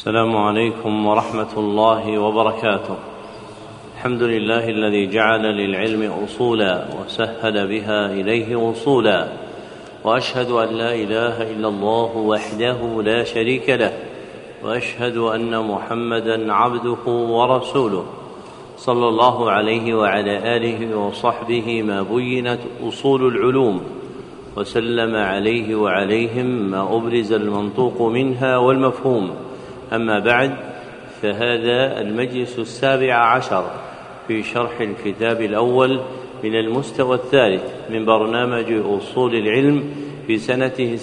السلام عليكم ورحمة الله وبركاته. الحمد لله الذي جعل للعلم أصولا وسهل بها إليه وصولا، وأشهد أن لا إله إلا الله وحده لا شريك له، وأشهد أن محمدا عبده ورسوله صلى الله عليه وعلى آله وصحبه ما بينت أصول العلوم، وسلم عليه وعليهم ما أبرز المنطوق منها والمفهوم. أما بعد، فهذا المجلس 17 في شرح الكتاب الأول من المستوى الثالث من برنامج أصول العلم في سنته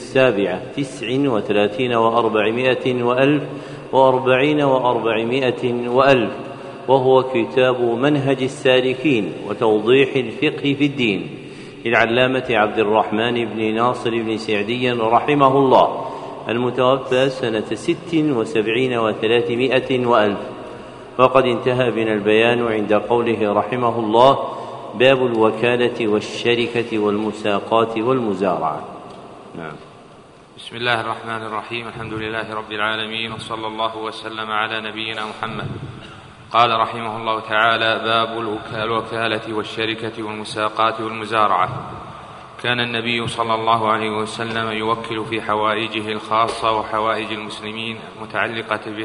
37 و400 وألف و40 و400 وألف، وهو كتاب منهج السالكين وتوضيح الفقه في الدين للعلامة عبد الرحمن بن ناصر بن سعدي رحمه الله، المتوفى سنة 76 و300 وألف. وقد انتهى بنا البيان عند قوله رحمه الله: باب الوكالة والشركة والمساقات والمزارعة. نعم. بسم الله الرحمن الرحيم. الحمد لله رب العالمين، وصلى الله وسلم على نبينا محمد. قال رحمه الله تعالى: باب الوكالة والشركة والمساقات والمزارعة. كان النبي صلى الله عليه وسلم يوكل في حوائجه الخاصة وحوائج المسلمين المتعلقة به،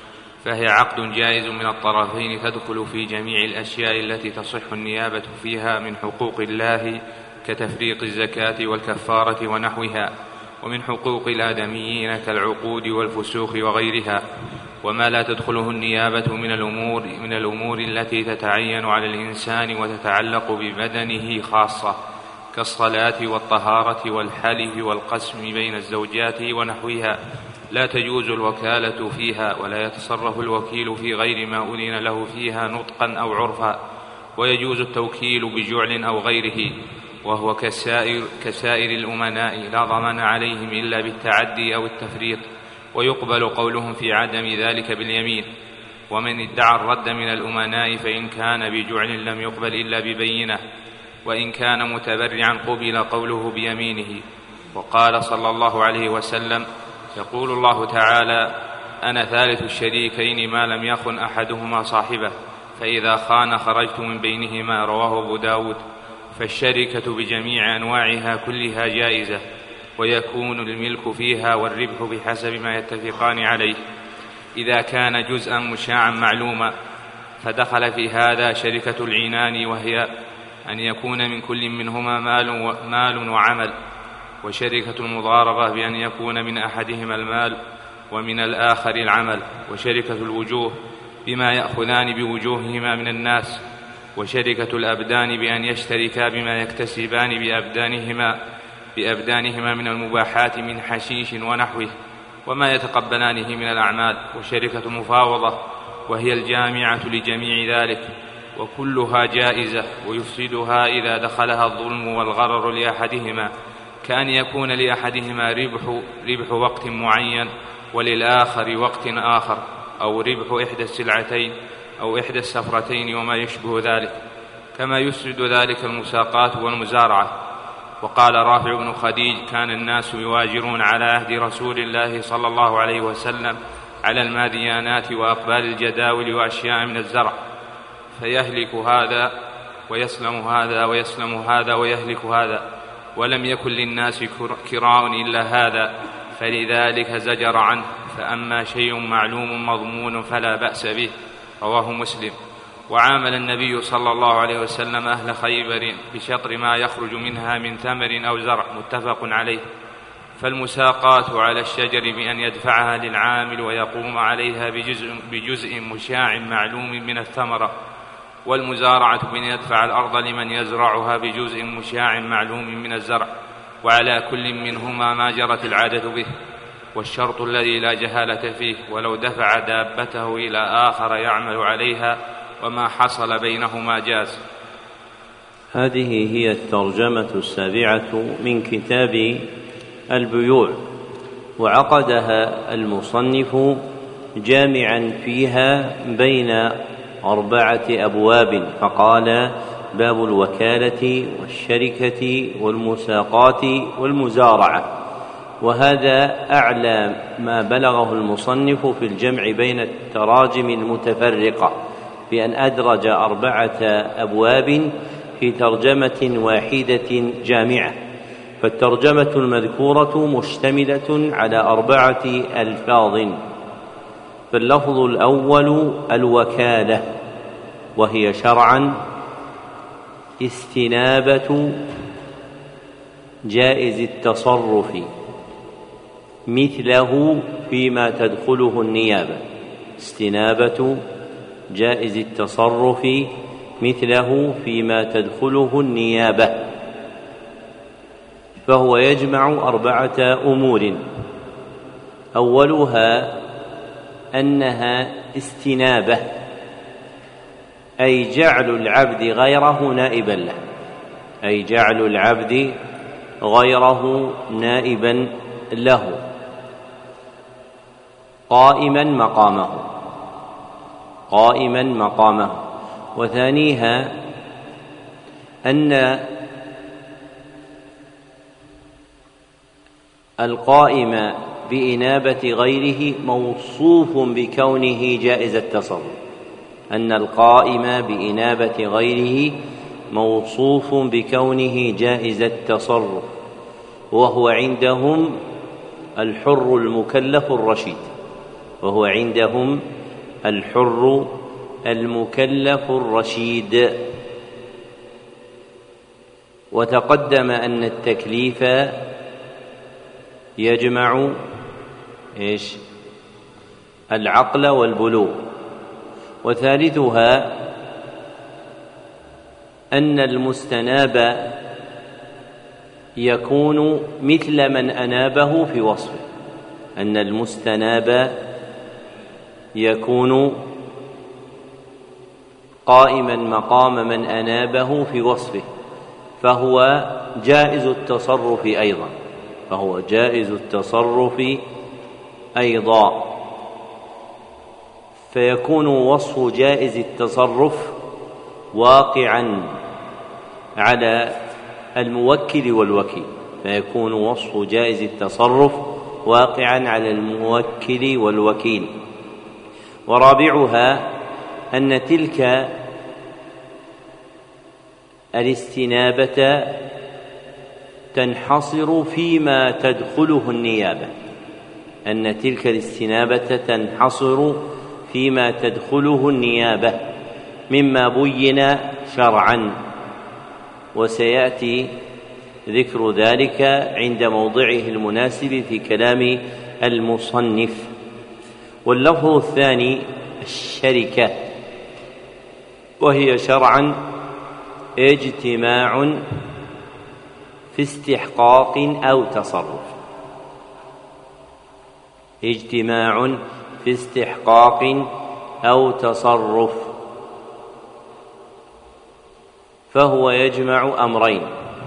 فهي عقد جائز من الطرفين تدخل في جميع الأشياء التي تصح النيابة فيها من حقوق الله كتفريق الزكاة والكفارة ونحوها، ومن حقوق الآدميين كالعقود والفسوق وغيرها، وما لا تدخله النيابة من الأمور التي تتعين على الإنسان وتتعلق ببدنه خاصة، كالصلاة والطهارة والحلف والقسم بين الزوجات ونحوها، لا تجوز الوكالة فيها، ولا يتصرف الوكيل في غير ما أذن له فيها نطقا أو عرفا، ويجوز التوكيل بجعل أو غيره، وهو كسائر الأمناء لا ضمان عليهم إلا بالتعدي أو التفريط، ويقبل قولهم في عدم ذلك باليمين. ومن ادعى الرد من الأمناء فإن كان بجعل لم يقبل إلا ببينة، وإن كان متبرعا قبل قوله بيمينه. وقال صلى الله عليه وسلم: يقول الله تعالى: أنا ثالث الشريكين ما لم يخن أحدهما صاحبه، فإذا خان خرجت من بينهما. رواه أبو داود. فالشركة بجميع أنواعها كلها جائزة، ويكون الملك فيها والربح بحسب ما يتفقان عليه، إذا كان جزءا مشاعا معلوما. فدخل في هذا شركة العنان، وهي أن يكون من كل منهما مال وعمل، وشركة المضاربة بأن يكون من أحدهما المال ومن الآخر العمل، وشركة الوجوه بما يأخذان بوجوههما من الناس، وشركة الأبدان بأن يشتركا بما يكتسبان بأبدانهما من المباحات من حشيش ونحوه، وما يتقبلانه من الأعمال، وشركة المفاوضة وهي الجامعة لجميع ذلك، وكلها جائزة، ويفسدها إذا دخلها الظلم والغرر لأحدهما، كأن يكون لأحدهما ربح وقت معين وللآخر وقت آخر، أو ربح إحدى السلعتين أو إحدى السفرتين وما يشبه ذلك، كما يفسد ذلك المساقات والمزارعة. وقال رافع بن خديج: كان الناس يواجرون على عهد رسول الله صلى الله عليه وسلم على الماديانات وأقبال الجداول وأشياء من الزرع، فيهلك هذا ويسلم هذا ويسلم هذا ويهلك هذا، ولم يكن للناس كراء إلا هذا، فلذلك زجر عنه. فأما شيء معلوم مضمون فلا بأس به. رواه مسلم. وعامل النبي صلى الله عليه وسلم أهل خيبر بشطر ما يخرج منها من ثمر أو زرع، متفق عليه. فالمساقات على الشجر بأن يدفعها للعامل ويقوم عليها بجزء مشاع معلوم من الثمرة، والمزارعة بأن يدفع الأرض لمن يزرعها بجزء مشاع معلوم من الزرع، وعلى كل منهما ما جرت العادة به، والشرط الذي لا جهالة فيه، ولو دفع دابته إلى آخر يعمل عليها وما حصل بينهما جاز. هذه هي الترجمة 7 من كتاب البيوع، وعقدها المصنف جامعا فيها بين 4 أبواب، فقال: باب الوكالة والشركة والمساقات والمزارعة. وهذا أعلى ما بلغه المصنف في الجمع بين التراجم المتفرقة، بأن أدرج 4 أبواب في ترجمة واحدة جامعة. فالترجمة المذكورة مشتملة على 4 ألفاظ. فاللفظ الأول الوكالة، وهي شرعا استنابة جائز التصرف مثله فيما تدخله النيابة، استنابة جائز التصرف مثله فيما تدخله النيابة. فهو يجمع 4 أمور. أولها أنها استنابة، أي جعل العبد غيره نائبا له، أي جعل العبد غيره نائبا له قائما مقامه. وثانيها أن القائم بإنابة غيره موصوف بكونه جائز التصرف، أن القائم بإنابة غيره موصوف بكونه جائز التصرف، وهو عندهم الحر المكلف الرشيد، وهو عندهم الحر المكلف الرشيد. وتقدم أن التكليف يجمع العقل والبلوغ. وثالثها أن المستناب يكون مثل من أنابه في وصفه، أن المستناب يكون قائما مقام من أنابه في وصفه، فهو جائز التصرف أيضا، فيكون وصف جائز التصرف واقعا على الموكل والوكيل، فيكون وصف جائز التصرف واقعا على الموكل والوكيل. ورابعها أن تلك الاستنابة تنحصر فيما تدخله النيابة، أن تلك الاستنابة تنحصر فيما تدخله النيابة مما بين شرعا، وسيأتي ذكر ذلك عند موضعه المناسب في كلام المصنف. واللفظ الثاني الشركة، وهي شرعا اجتماع في استحقاق أو تصرف، اجتماع في استحقاق أو تصرف. فهو يجمع أمرين،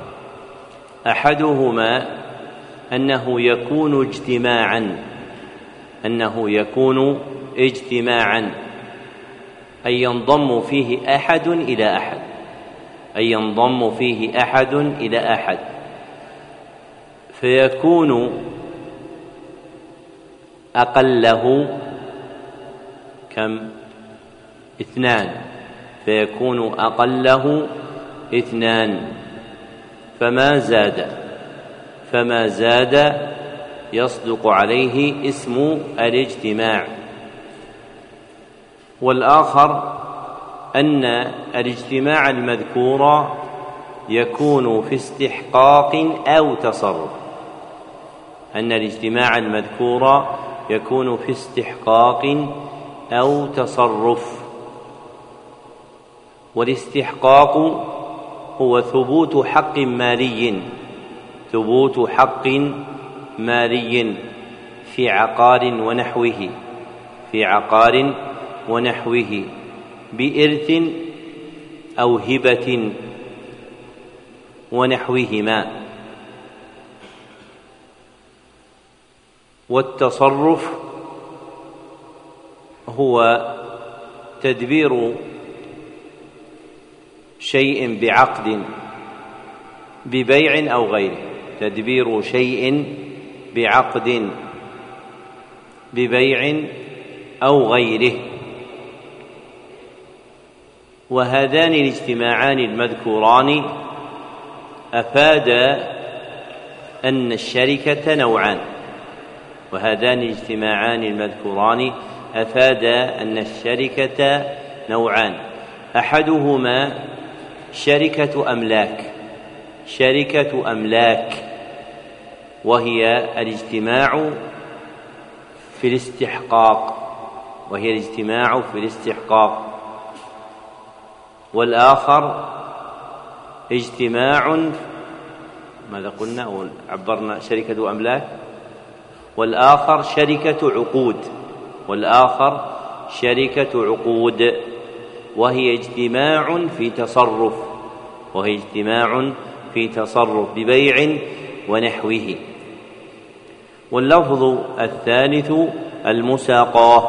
أحدهما أنه يكون اجتماعا، أي ينضم فيه أحد إلى أحد، فيكون أقله كم؟ 2، فيكون أقله 2، فما زاد يصدق عليه اسم الاجتماع. والآخر أن الاجتماع المذكور يكون في استحقاق أو تصرف، أن الاجتماع المذكور يكون في استحقاق أو تصرف. والاستحقاق هو ثبوت حق مالي في عقار ونحوه بإرث أو هبة ونحوهما. والتصرف هو تدبير شيء بعقد ببيع أو غيره، تدبير شيء بعقد ببيع أو غيره. وهذان الاجتماعان المذكوران أفادا أن الشركة نوعان. وهذان الاجتماعان المذكوران أفادا أن الشركة نوعان: أحدهما شركة أملاك، وهي الاجتماع في الاستحقاق، والآخر اجتماع ماذا قلنا أو عبرنا شركة أملاك، والآخر شركة عقود، وهي اجتماع في تصرف ببيع ونحوه. واللفظ الثالث المساقاة،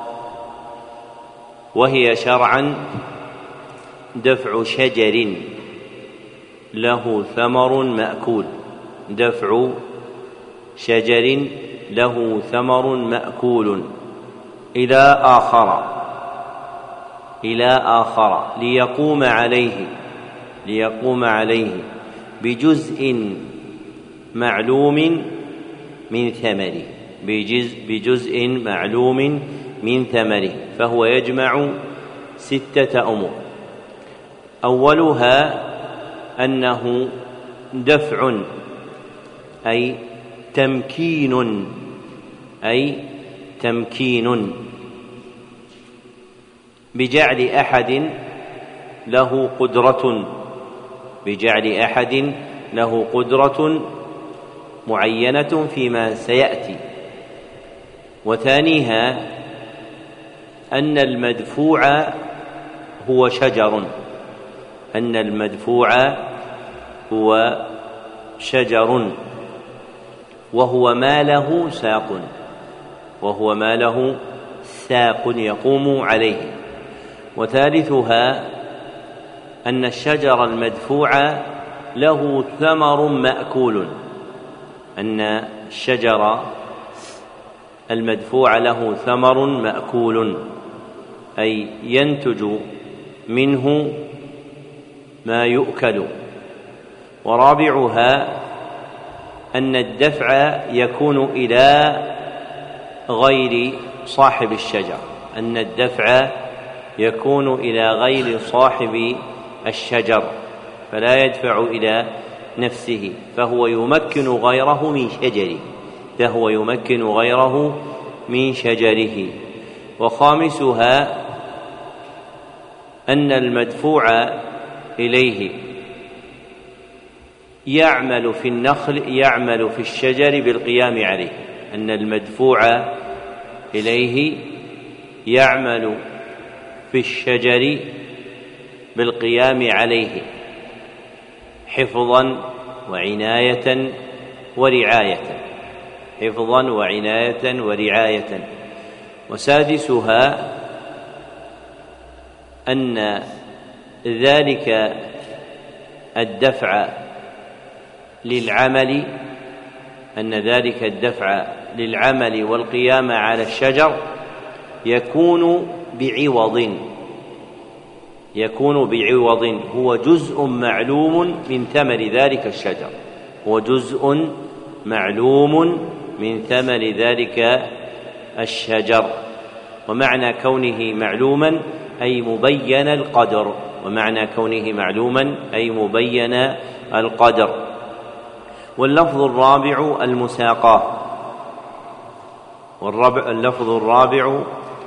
وهي شرعا دفع شجر له ثمر مأكول إلى آخر ليقوم عليه بجزء معلوم من ثمره، فهو يجمع 6 أمور. أولها أنه دفع أي تمكين بجعل أحد له قدرة معينة فيما سيأتي. وثانيها أن المدفوع هو وهو ما له ساق يقوم عليه. وثالثها أن الشجر المدفوع له ثمر مأكول، أي ينتج منه ما يؤكل. ورابعها أن الدفع يكون إلى غير صاحب الشجر، فلا يدفع إلى نفسه، فهو يمكن غيره من شجره. وخامسها أن المدفوع إليه يعمل في الشجر بالقيام عليه، حفظا وعناية ورعاية. وسادسها أن ذلك الدفع للعمل والقيام على الشجر يكون بعوض هو جزء معلوم من ثمر ذلك الشجر. ومعنى كونه معلوما أي مبين القدر. واللفظ الرابع المساقاة، واللفظ الرابع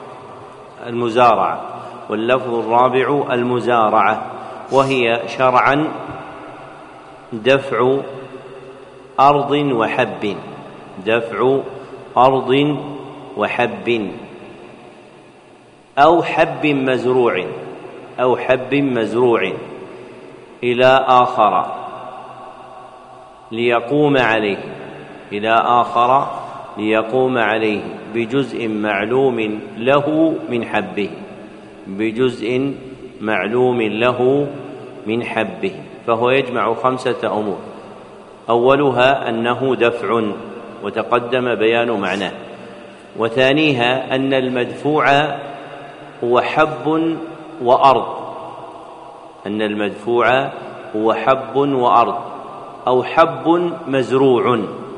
المزارعة، وهي شرعا دفع أرض وحب أو حب مزروع إلى آخر ليقوم عليه بجزء معلوم له من حبه، فهو يجمع 5 أمور. أولها أنه وتقدم بيان معناه. وثانيها أن المدفوع هو حب وأرض، أن المدفوع هو حب وأرض أو حب مزروع،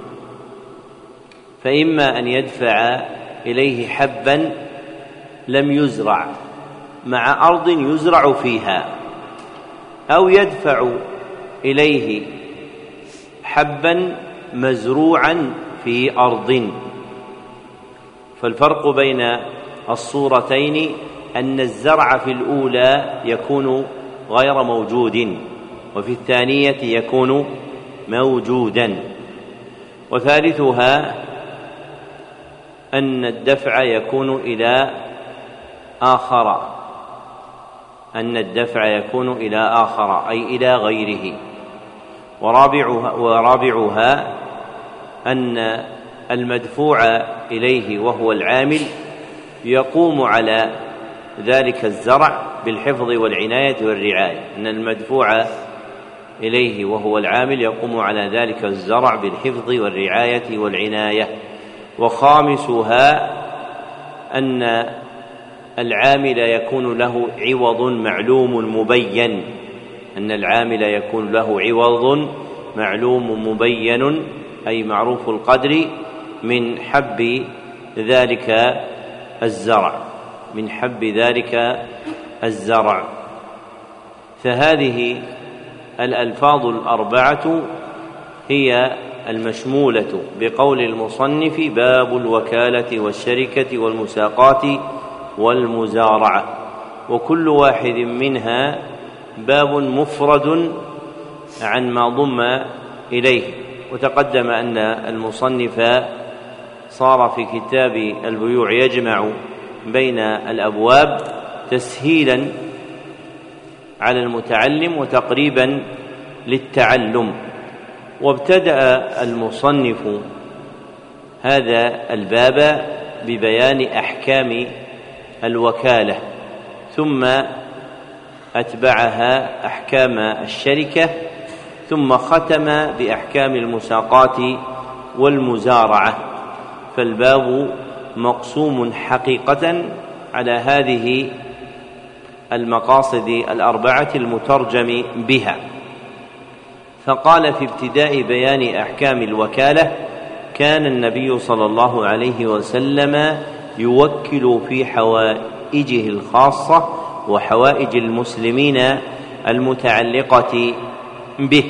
فإما أن يدفع إليه حبا لم يزرع مع أرض يزرع فيها، أو يدفع إليه حبا مزروعا في أرض. فالفرق بين الصورتين أن الزرع في الأولى يكون غير موجود، وفي الثانية يكون موجودا. وثالثها أن الدفع يكون إلى آخر، أن الدفع يكون إلى آخر أي إلى غيره. ورابعها أن المدفوع إليه وهو العامل يقوم على ذلك الزرع بالحفظ والعناية والرعاية، أن المدفوع إليه وهو العامل يقوم على ذلك الزرع بالحفظ والرعاية والعناية. وخامسها أن العامل يكون له عوض معلوم مبين، أن العامل يكون له عوض معلوم مبين أي معروف القدر من حب ذلك الزرع، من حب ذلك الزرع. فهذه الألفاظ الأربعة هي المشمولة بقول المصنف باب الوكالة والشركة والمساقات والمزارعة، وكل واحد منها باب مفرد عن ما ضم إليه. وتقدم أن المصنف صار في كتاب البيوع يجمع بين الأبواب تسهيلا على المتعلم وتقريبا للتعلم. وابتدأ المصنف هذا الباب ببيان أحكام الوكالة، ثم أتبعها أحكام الشركة، ثم ختم بأحكام المساقات والمزارعة. فالباب مقسوم حقيقة على هذه المقاصد الأربعة المترجم بها. فقال في ابتداء بيان أحكام الوكالة: كان النبي صلى الله عليه وسلم يوكل في حوائجه الخاصة وحوائج المسلمين المتعلقة به.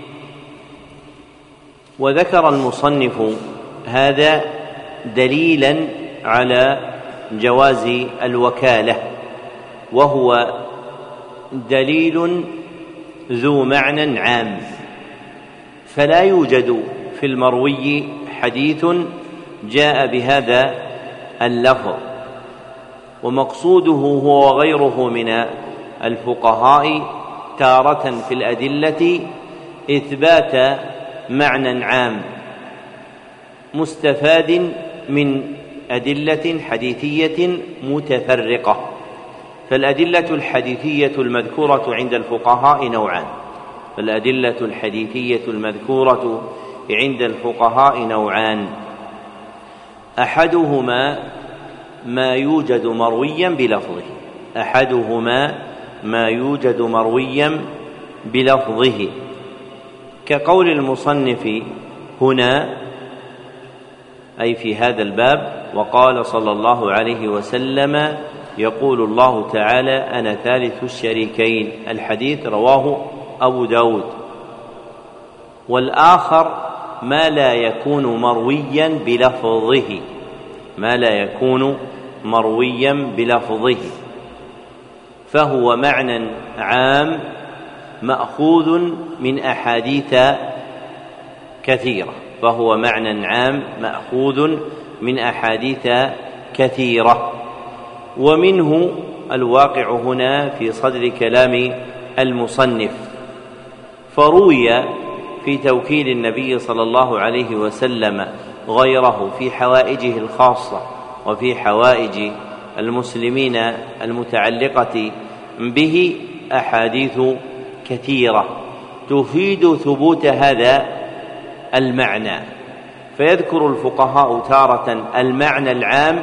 وذكر المصنف هذا دليلا على جواز الوكالة، وهو دليل ذو معنى عام، فلا يوجد في المروي حديث جاء بهذا اللفظ، ومقصوده هو وغيره من الفقهاء تارة في الأدلة إثبات معنى عام مستفاد من أدلة حديثية متفرقة. فالأدلة الحديثية المذكورة عند الفقهاء نوعان، فالأدلة الحديثية المذكورة عند الفقهاء نوعان: أحدهما ما يوجد مرويا بلفظه، أحدهما ما يوجد مرويا بلفظه، كقول المصنف هنا أي في هذا الباب: وقال صلى الله عليه وسلم: يقول الله تعالى: أنا ثالث الشريكين. الحديث رواه أبو داود. والآخر ما لا يكون مرويا بلفظه، ما لا يكون مرويا بلفظه، فهو معنى عام مأخوذ من أحاديث كثيرة، فهو معنى عام مأخوذ من أحاديث كثيرة. ومنه الواقع هنا في صدر كلام المصنف. فروي في توكيل النبي صلى الله عليه وسلم غيره في حوائجه الخاصة وفي حوائج المسلمين المتعلقة به أحاديث كثيرة تفيد ثبوت هذا المعنى، فيذكر الفقهاء تارة المعنى العام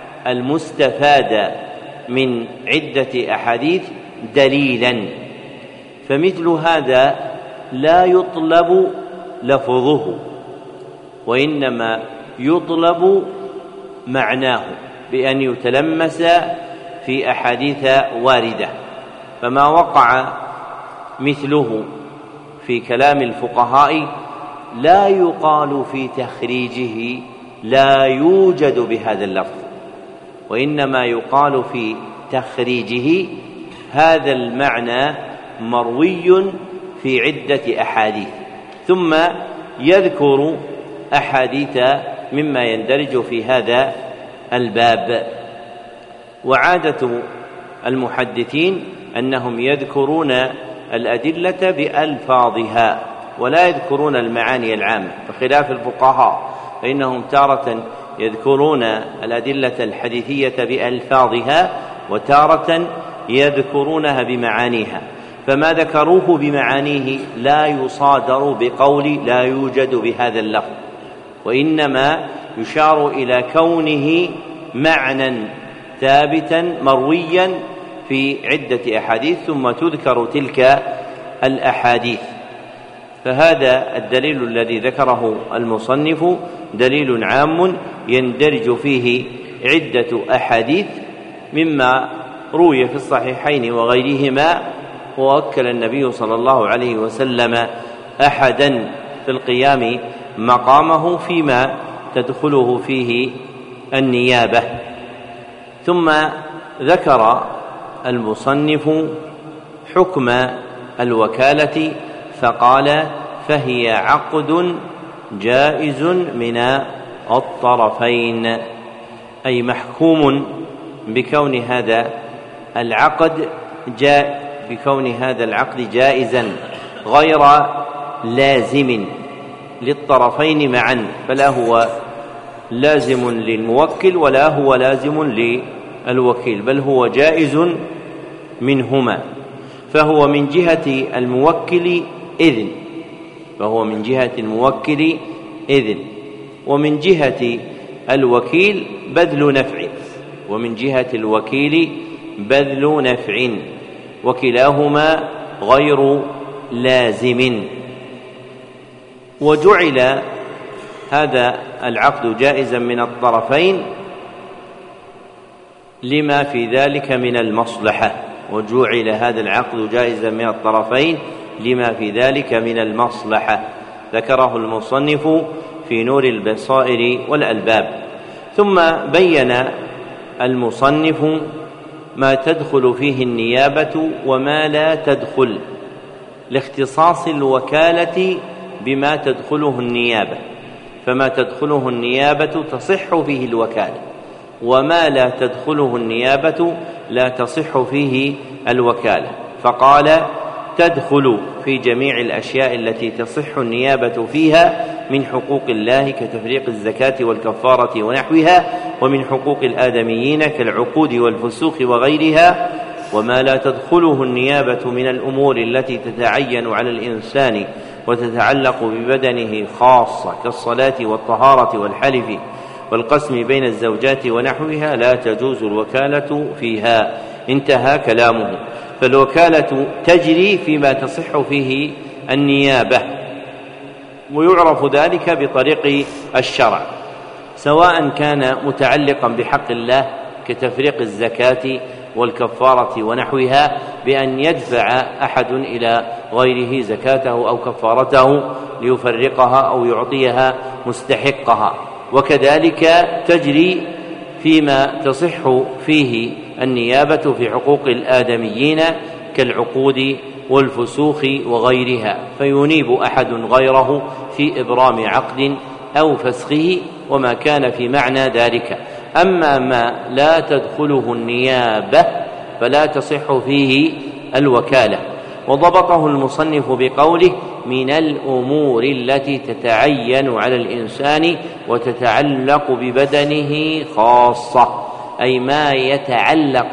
المستفاد من عدة أحاديث دليلا، فمثل هذا لا يطلب لفظه وإنما يطلب معناه بأن يتلمس في أحاديث واردة. فما وقع مثله في كلام الفقهاء لا يقال في تخريجه لا يوجد بهذا اللفظ، وإنما يقال في تخريجه هذا المعنى مروي في عدة أحاديث، ثم يذكر أحاديث مما يندرج في هذا الباب. وعادة المحدثين أنهم يذكرون الأدلة بألفاظها ولا يذكرون المعاني العامة، بخلاف الفقهاء فإنهم تارة يذكرون الأدلة الحديثية بألفاظها وتارة يذكرونها بمعانيها، فما ذكروه بمعانيه لا يصادر بقول لا يوجد بهذا اللفظ، وإنما يشار إلى كونه معنى ثابتا مرويا في عدة أحاديث ثم تذكر تلك الأحاديث. فهذا الدليل الذي ذكره المصنف دليل عام يندرج فيه عدة أحاديث مما روي في الصحيحين وغيرهما، ووكل النبي صلى الله عليه وسلم أحدا في القيام مقامه فيما تدخله فيه النيابة. ثم ذكر المصنف حكم الوكالة فقال فهي عقد جائز من الطرفين، أي محكوم بكون هذا العقد جائزا غير لازم للطرفين معا، فلا هو لازم للموكل ولا هو لازم للوكيل، بل هو جائز منهما. فهو من جهة الموكل إذن، ومن جهة الوكيل بذل نفع، وكلاهما غير لازم. وجعل هذا العقد جائزا من الطرفين لما في ذلك من المصلحة، ذكره المصنف في نور البصائر والألباب. ثم بين المصنف ما تدخل فيه النيابة وما لا تدخل، لاختصاص الوكالة بما تدخله النيابة، فما تدخله النيابة تصح فيه الوكالة، وما لا تدخله النيابة لا تصح فيه الوكالة. فقال تدخل في جميع الأشياء التي تصح النيابة فيها من حقوق الله كتفريق الزكاة والكفارة ونحوها، ومن حقوق الآدميين كالعقود والفسوق وغيرها. وما لا تدخله النيابة من الأمور التي تتعين على الإنسان وتتعلق ببدنه خاصة كالصلاة والطهارة والحلف والقسم بين الزوجات ونحوها لا تجوز الوكالة فيها. انتهى كلامه. فالوكالة تجري فيما تصح فيه النيابة، ويعرف ذلك بطريق الشرع، سواء كان متعلقا بحق الله كتفريق الزكاة والكفارة ونحوها بأن يدفع أحد إلى غيره زكاته أو كفارته ليفرقها أو يعطيها مستحقها، وكذلك تجري فيما تصح فيه النيابة في حقوق الآدميين كالعقود والفسوخ وغيرها، فينيب أحد غيره في إبرام عقد أو فسخه وما كان في معنى ذلك. أما ما لا تدخله النيابة فلا تصح فيه الوكالة. وضبطه المصنف بقوله من الأمور التي تتعين على الإنسان وتتعلق ببدنه خاصة، أي ما يتعلق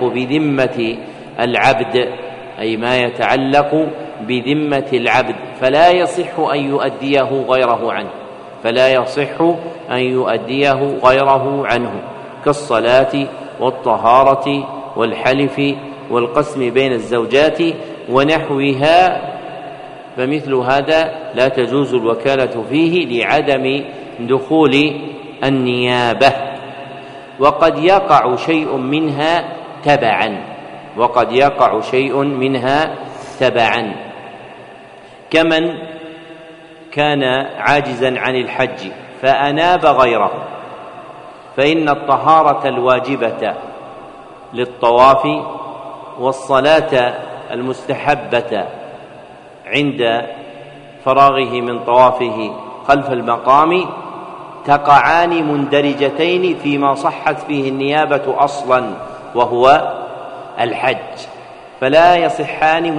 بذمة العبد، فلا يصح أن يؤديه غيره عنه، فلا يصح أن يؤديه غيره عنه، كالصلاة والطهارة والحلف والقسم بين الزوجات ونحوها، فمثل هذا لا تجوز الوكالة فيه لعدم دخول النيابة. وقد يقع شيء منها تبعا، كمن كان عاجزا عن الحج فأناب غيره، فإن الطهارة الواجبة للطواف والصلاة المستحبة عند فراغه من طوافه خلف المقام تقعان مندرجتين فيما صحت فيه النيابة أصلا، وهو الحج، فلا يصحان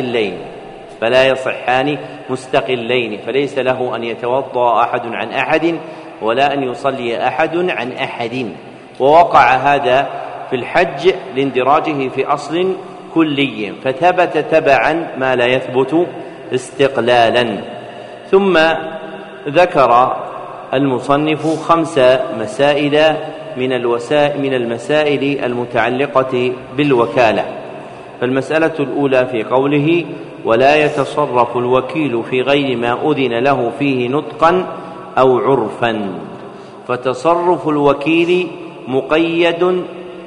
مستقلين، فليس له أن يتوضأ أحد عن أحد ولا أن يصلي أحد عن أحد. ووقع هذا في الحج لاندراجه في أصل كلي، فثبت تبعا ما لا يثبت استقلالا. ثم ذكر المصنف 5 مسائل من المسائل المتعلقة بالوكالة. فالمسألة الأولى في قوله: ولا يتصرف الوكيل في غير ما أذن له فيه نطقا أو عرفا. فتصرف الوكيل مقيد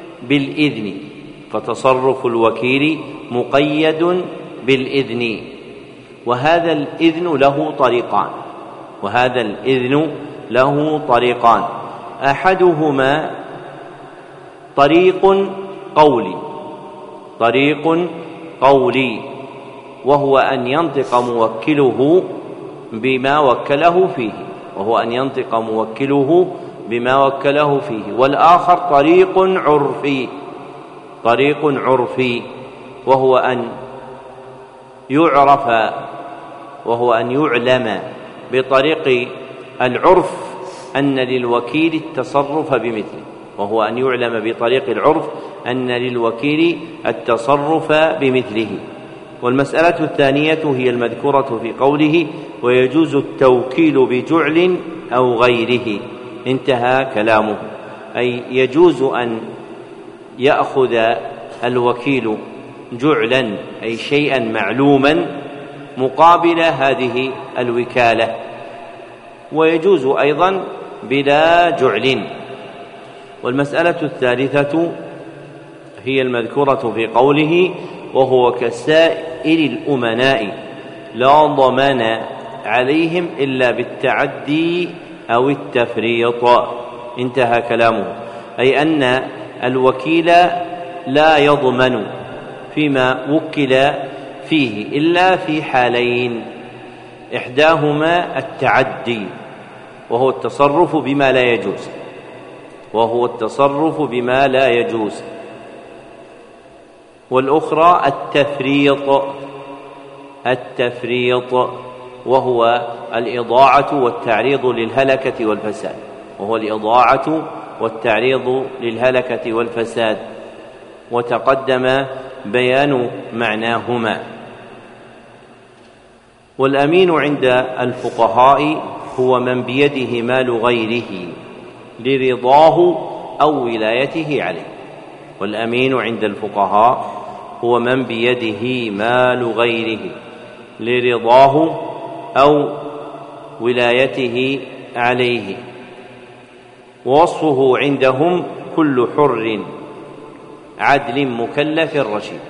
بالإذن، وهذا الإذن له طريقان، أحدهما طريق قولي، وهو أن ينطق موكله بما وكله فيه، والآخر طريق عرفي، وهو أن يعلم بطريق العرف أن للوكيل التصرف بمثله. والمسألة الثانية هي المذكورة في قوله: ويجوز التوكيل بجعل أو غيره. انتهى كلامه، أي يجوز أن يأخذ الوكيل جعلا، أي شيئا معلوما مقابل هذه الوكالة، ويجوز أيضا بلا جعل. والمسألة الثالثة هي المذكورة في قوله: وهو كسائر الأمناء لا ضمان عليهم إلا بالتعدي أو التفريط. انتهى كلامه، أي أن الوكيل لا يضمن فيما وكل فيه إلا في حالين، إحداهما التعدي وهو التصرف بما لا يجوز، والأخرى التفريط وهو الإضاعة والتعريض للهلكة والفساد، وتقدم بيان معناهما. والأمين عند الفقهاء هو من بيده مال غيره لرضاه أو ولايته عليه. والأمين عند الفقهاء هو من بيده مال غيره لرضاه أو ولايته عليه. ووصفه عندهم كل حر عدل مكلف رشيد.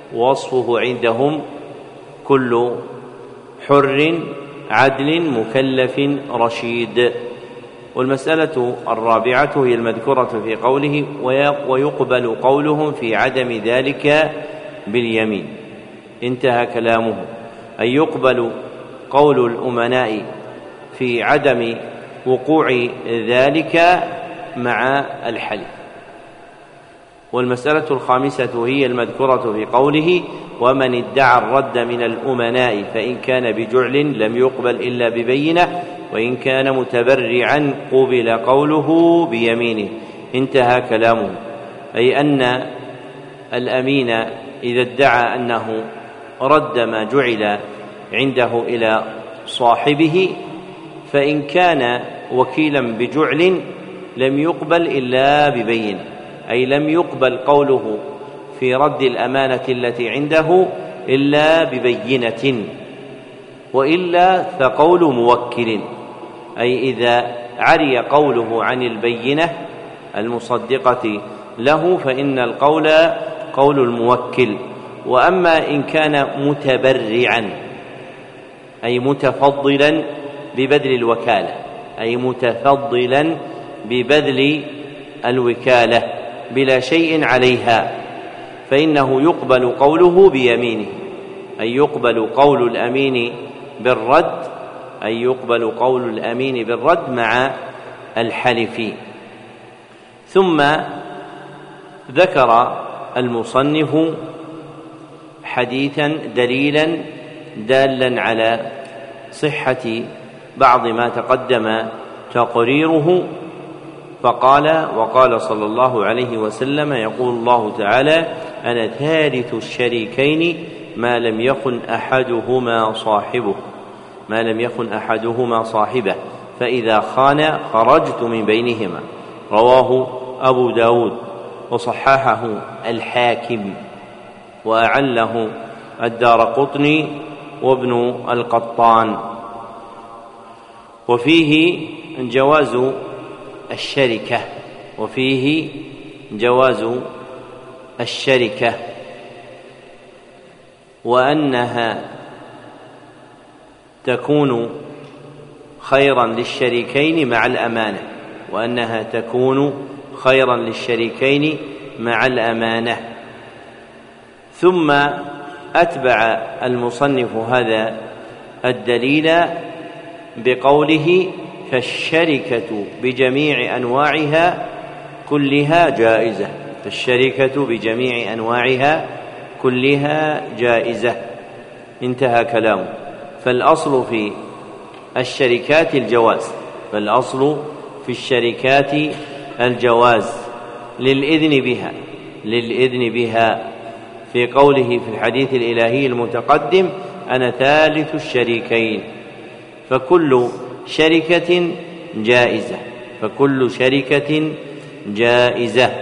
والمسألة الرابعة هي المذكورة في قوله: ويقبل قولهم في عدم ذلك باليمين. انتهى كلامه، أن يقبل قول الأمناء في عدم وقوع ذلك مع الحلف. والمسألة الخامسة هي المذكورة في قوله: ومن ادعى الرد من الأمناء فإن كان بجعل لم يقبل إلا ببينة، وإن كان متبرعا قبل قوله بيمينه. انتهى كلامه، أي أن الأمين إذا ادعى أنه رد ما جعل عنده إلى صاحبه فإن كان وكيلا بجعل لم يقبل إلا ببين، أي لم يقبل قوله في رد الأمانة التي عنده إلا ببينة، وإلا فقول موكل، أي إذا عري قوله عن البينة المصدقة له فإن القول قول الموكل. وأما إن كان متبرعا أي متفضلا ببذل الوكالة، أي متفضلا ببذل الوكالة بلا شيء عليها، فإنه يقبل قوله بيمينه، أي يقبل قول الأمين بالرد، أي يقبل قول الأمين بالرد مع الحلف. ثم ذكر المصنف حديثا دليلا دالا على صحة بعض ما تقدم تقريره، فقال: وقال صلى الله عليه وسلم: يقول الله تعالى: أنا ثالث الشريكين ما لم يكن أحدهما صاحبه فإذا خان خرجت من بينهما. رواه أبو داود وصححه الحاكم وأعله الدارقطني وابن القطان. وفيه جواز الشركة وأنها تكون خيرا للشريكين مع الأمانة. ثم أتبع المصنف هذا الدليل بقوله: فالشركة بجميع أنواعها كلها جائزة. انتهى كلامه. فالأصل في الشركات الجواز للإذن بها في قوله في الحديث الإلهي المتقدم: أنا ثالث الشريكين. فكل شركة جائزة.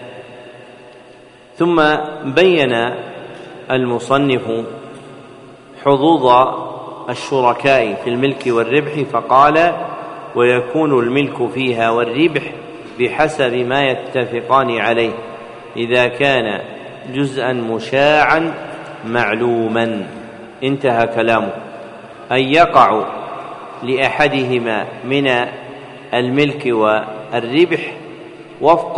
ثم بين المصنف حظوظ الشركاء في الملك والربح فقال: ويكون الملك فيها والربح بحسب ما يتفقان عليه إذا كان جزءا مشاعا معلوما. انتهى كلامه. أن يقع لأحدهما من الملك والربح وفق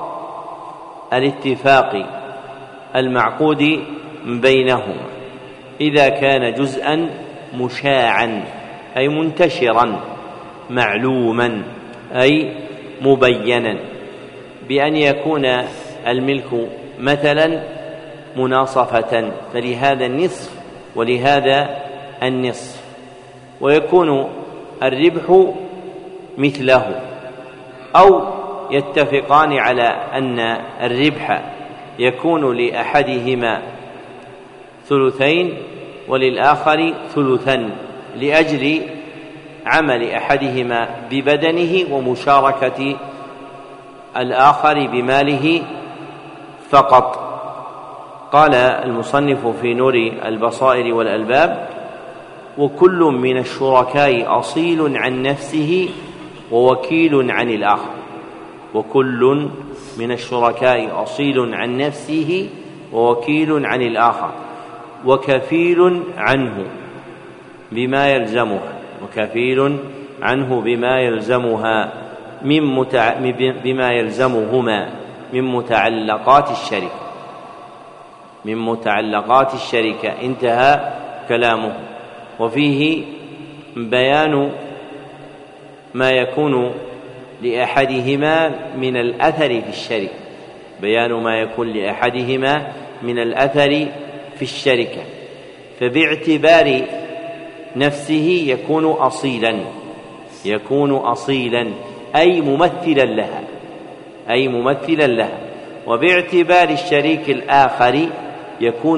الاتفاق المعقود بينهما إذا كان جزءا مشاعا أي منتشرا، معلوما أي مبينا، بأن يكون الملك مثلا مناصفة، فلهذا النصف ولهذا النصف، ويكون الربح مثله، أو يتفقان على أن الربح يكون لأحدهما ثلثين وللآخر ثلثا لأجل عمل أحدهما ببدنه ومشاركة الآخر بماله فقط. قال المصنف في نور البصائر والألباب: وكل من الشركاء أصيل عن نفسه ووكيل عن الآخر. وكل من الشركاء أصيل عن نفسه ووكيل عن الآخر وكفيل عنه بما يلزمها بما يلزمهما من متعلقات الشركة. انتهى كلامه. وفيه بيان ما يكون لأحدهما من الأثر في الشركة، فباعتبار نفسه يكون أصيلا أي ممثلا لها، وباعتبار الشريك الآخر يكون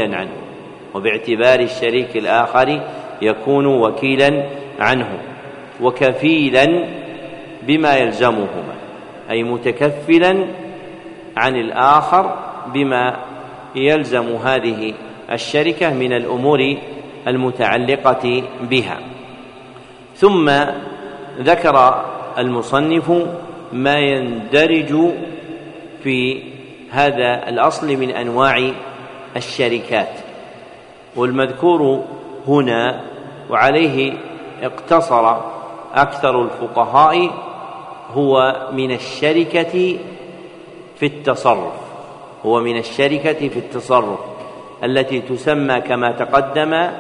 وكيلا عنه. وكفيلا بما يلزمهما، أي متكفلا عن الآخر بما يلزم هذه الشركة من الأمور المتعلقة بها. ثم ذكر المصنف ما يندرج في هذا الأصل من أنواع الشركات، والمذكور هنا وعليه اقتصر أكثر الفقهاء هو من الشركة في التصرف، هو من الشركة في التصرف التي تسمى كما تقدم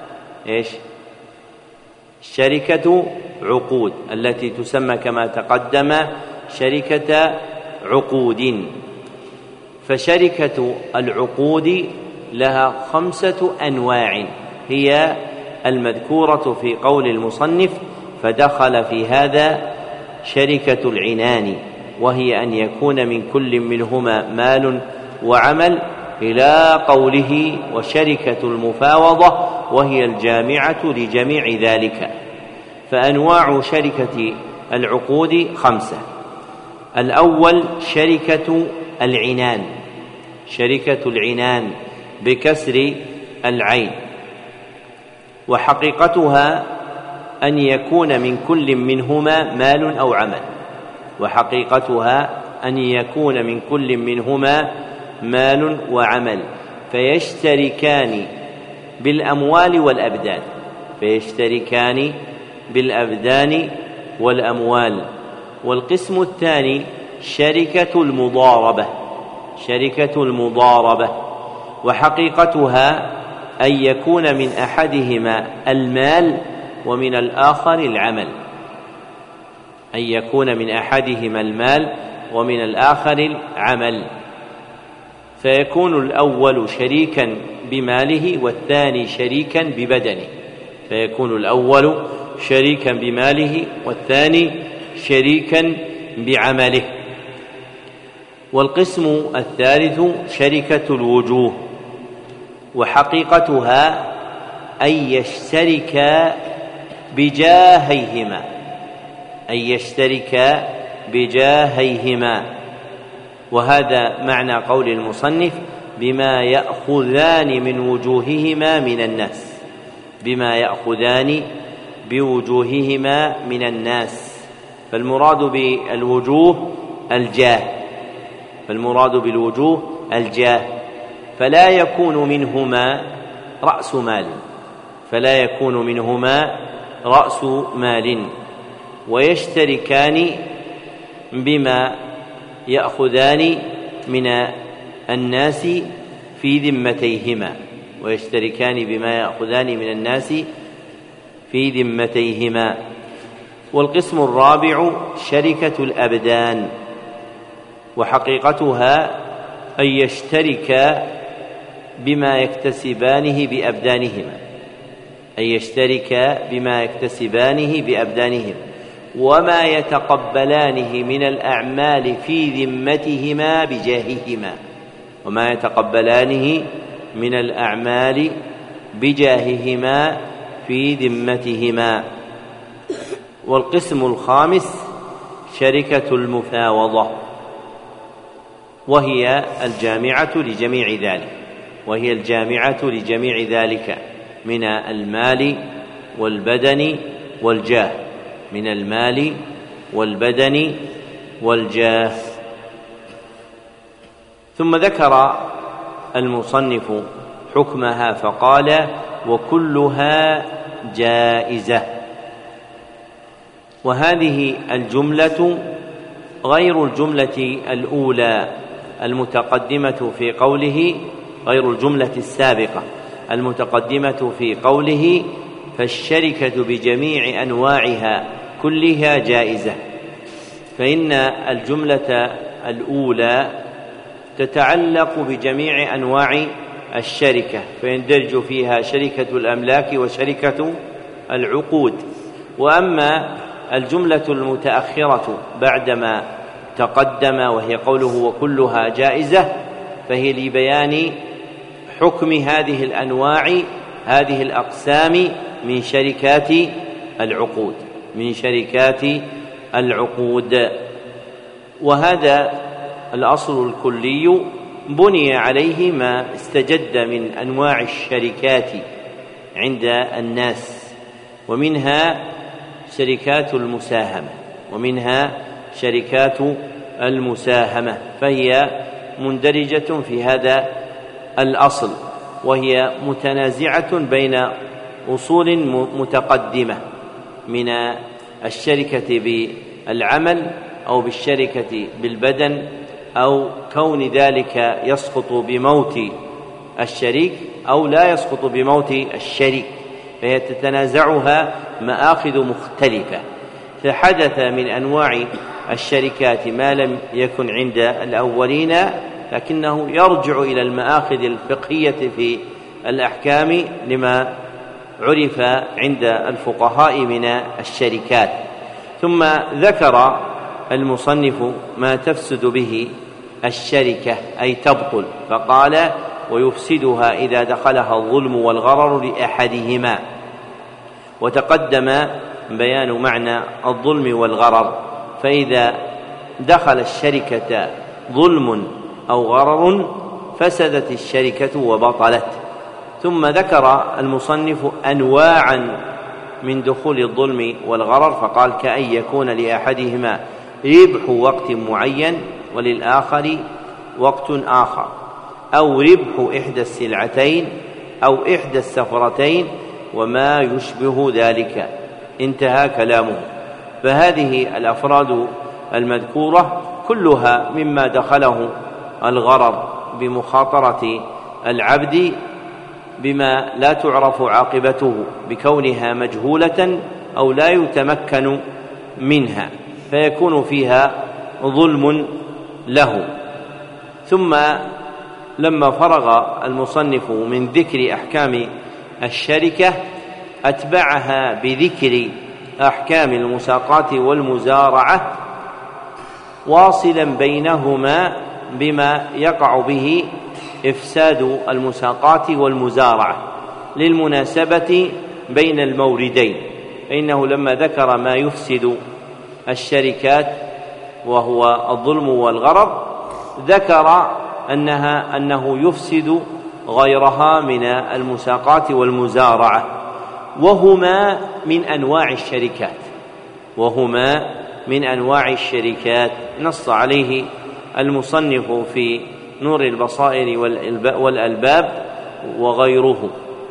شركة عقود، التي تسمى كما تقدم شركة عقود. فشركة العقود لها 5 أنواع هي المذكورة في قول المصنف، فدخل في هذا شركة العنان، وهي أن يكون من كل منهما مال وعمل، إلى قوله وشركة المفاوضة وهي الجامعة لجميع ذلك. فأنواع شركة العقود 5. الأول شركة العنان، شركة العنان بكسر العين، وحقيقتها أن يكون من كل منهما مال أو عمل، وحقيقتها أن يكون من كل منهما مال وعمل، فيشتركان بالأموال والأبدان، فيشتركان بالأبدان والأموال. والقسم الثاني شركة المضاربة، شركة المضاربة، وحقيقتها أن يكون من أحدهما المال ومن الآخر العمل، أن يكون من أحدهما المال ومن الآخر العمل، فيكون الأول شريكا بماله والثاني شريكا ببدنه، فيكون الأول شريكا بماله والثاني شريكا بعمله. والقسم الثالث شركة الوجوه، وحقيقتها أن يشتركا بجاهيهما، أن يشتركا بجاهيهما. وهذا معنى قول المصنف بما يأخذان من وجوههما من الناس، بما يأخذان بوجوههما من الناس. فالمراد بالوجوه الجاه، فالمراد بالوجوه الجاه، فلا يكون منهما رأس مال، فلا يكون منهما رأس مال، ويشتركان بما يأخذان من الناس في ذمتيهما، ويشتركان بما يأخذان من الناس في ذمتيهما. والقسم الرابع شركة الأبدان، وحقيقتها أن يشتركا بما يكتسبانه بأبدانهما، أن يشتركا بما يكتسبانه بأبدانهما، وما يتقبلانه من الأعمال في ذمتهما بجاههما، وما يتقبلانه من الأعمال بجاههما في ذمتهما. والقسم الخامس شركة المفاوضة، وهي الجامعة لجميع ذلك، وهي الجامعة لجميع ذلك من المال والبدن والجاه، من المال والبدن والجاه. ثم ذكر المصنف حكمها فقال وكلها جائزة. وهذه الجملة غير الجملة الأولى المتقدمة في قوله، غير الجملة السابقة المتقدمة في قوله فالشركة بجميع أنواعها كلها جائزة، فإن الجملة الأولى تتعلق بجميع أنواع الشركة، فيندرج فيها شركة الأملاك وشركة العقود. وأما الجملة المتأخرة بعدما تقدم وهي قوله وكلها جائزة، فهي لبيان حكم هذه الأنواع، هذه الأقسام من شركات العقود، من شركات العقود. وهذا الأصل الكلي بني عليه ما استجد من أنواع الشركات عند الناس، ومنها شركات المساهمة فهي مندرجة في هذا الأصل، وهي متنازعة بين أصول متقدمة من الشركة بالعمل أو بالشركة بالبدن أو كون ذلك يسقط بموت الشريك أو لا يسقط بموت الشريك، فهي تتنازعها مآخذ مختلفة. فحدث من أنواع الشركات ما لم يكن عند الأولين، لكنه يرجع إلى المآخذ الفقهية في الأحكام لما عرف عند الفقهاء من الشركات. ثم ذكر المصنف ما تفسد به الشركة أي تبطل، فقال: ويفسدها إذا دخلها الظلم والغرر لأحدهما. وتقدم بيان معنى الظلم والغرر، فإذا دخل الشركة ظلم أو غرر فسدت الشركة وبطلت. ثم ذكر المصنف أنواعا من دخول الظلم والغرر، فقال: كأن يكون لأحدهما ربح وقت معين وللآخر وقت آخر، أو ربح إحدى السلعتين أو إحدى السفرتين وما يشبه ذلك. انتهى كلامه. فهذه الأفراد المذكورة كلها مما دخله الغرر بمخاطرة العبد بما لا تعرف عاقبته بكونها مجهولة أو لا يتمكن منها، فيكون فيها ظلم له. ثم لما فرغ المصنف من ذكر أحكام الشركة أتبعها بذكر أحكام المساقات والمزارعة، واصلا بينهما بما يقع به إفساد المساقات والمزارعة للمناسبة بين الموردين. فإنه لما ذكر ما يفسد الشركات وهو الظلم والغرر ذكر أنه يفسد غيرها من المساقات والمزارعة، وهما من أنواع الشركات نص عليه المصنف في نور البصائر والألباب وغيره.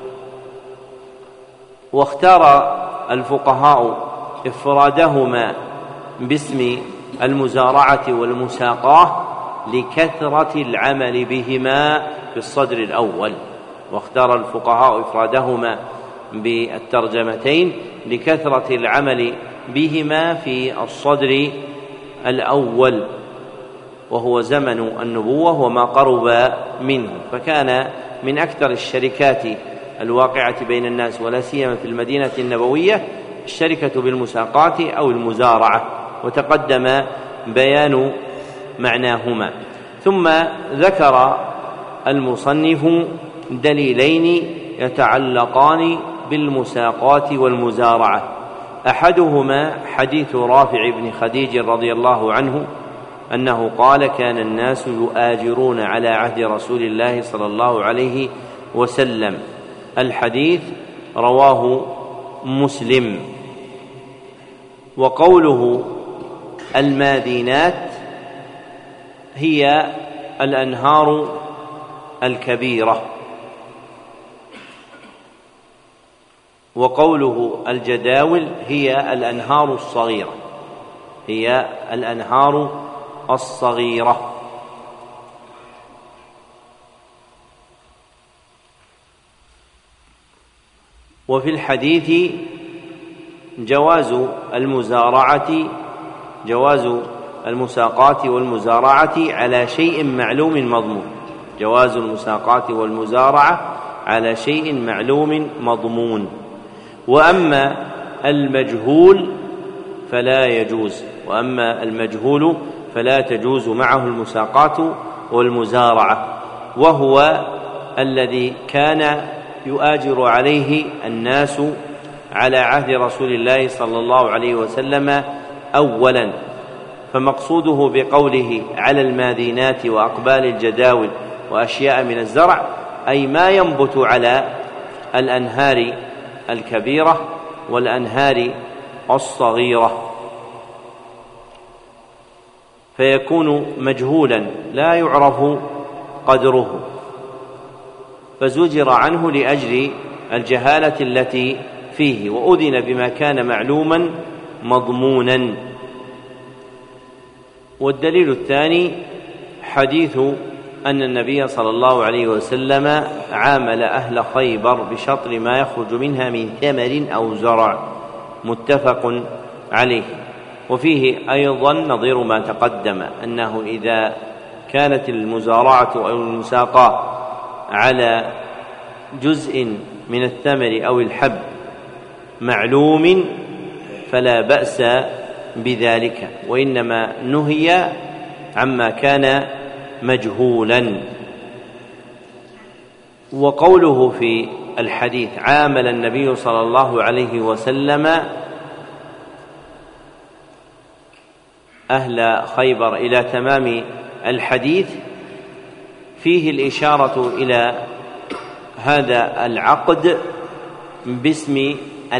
واختار الفقهاء إفرادهما باسم المزارعة والمساقاة لكثرة العمل بهما في الصدر الأول، واختار الفقهاء إفرادهما بالترجمتين لكثرة العمل بهما في الصدر الأول، وهو زمن النبوة وما قرب منه. فكان من أكثر الشركات الواقعة بين الناس ولا سيما في المدينة النبوية الشركة بالمساقات أو المزارعة، وتقدم بيان معناهما. ثم ذكر المصنف دليلين يتعلقان بالمساقات والمزارعة، أحدهما حديث رافع بن خديج رضي الله عنه أنه قال: كان الناس يؤاجرون على عهد رسول الله صلى الله عليه وسلم. الحديث رواه مسلم. وقوله المادينات هي الأنهار الكبيرة، وقوله الجداول هي الأنهار الصغيرة. وفي الحديث جواز المساقات والمزارعة على شيء معلوم مضمون، جواز المساقات والمزارعة على شيء معلوم مضمون. وأما المجهول فلا تجوز معه المساقات والمزارعة، وهو الذي كان يؤاجر عليه الناس على عهد رسول الله صلى الله عليه وسلم أولا. فمقصوده بقوله على المادينات وأقبال الجداول وأشياء من الزرع أي ما ينبت على الأنهار الكبيرة والأنهار الصغيرة، فيكون مجهولا لا يعرف قدره، فزجر عنه لأجل الجهالة التي فيه، وأذن بما كان معلوما مضمونا. والدليل الثاني حديث أن النبي صلى الله عليه وسلم عامل أهل خيبر بشطر ما يخرج منها من ثمر أو زرع، متفق عليه. وفيه أيضا نظير ما تقدم، أنه إذا كانت المزارعة أو المساقاة على جزء من الثمر أو الحب معلوم فلا بأس بذلك، وإنما نهي عما كان مجهولا. وقوله في الحديث عامل النبي صلى الله عليه وسلم أهل خيبر إلى تمام الحديث، فيه الإشارة إلى هذا العقد باسم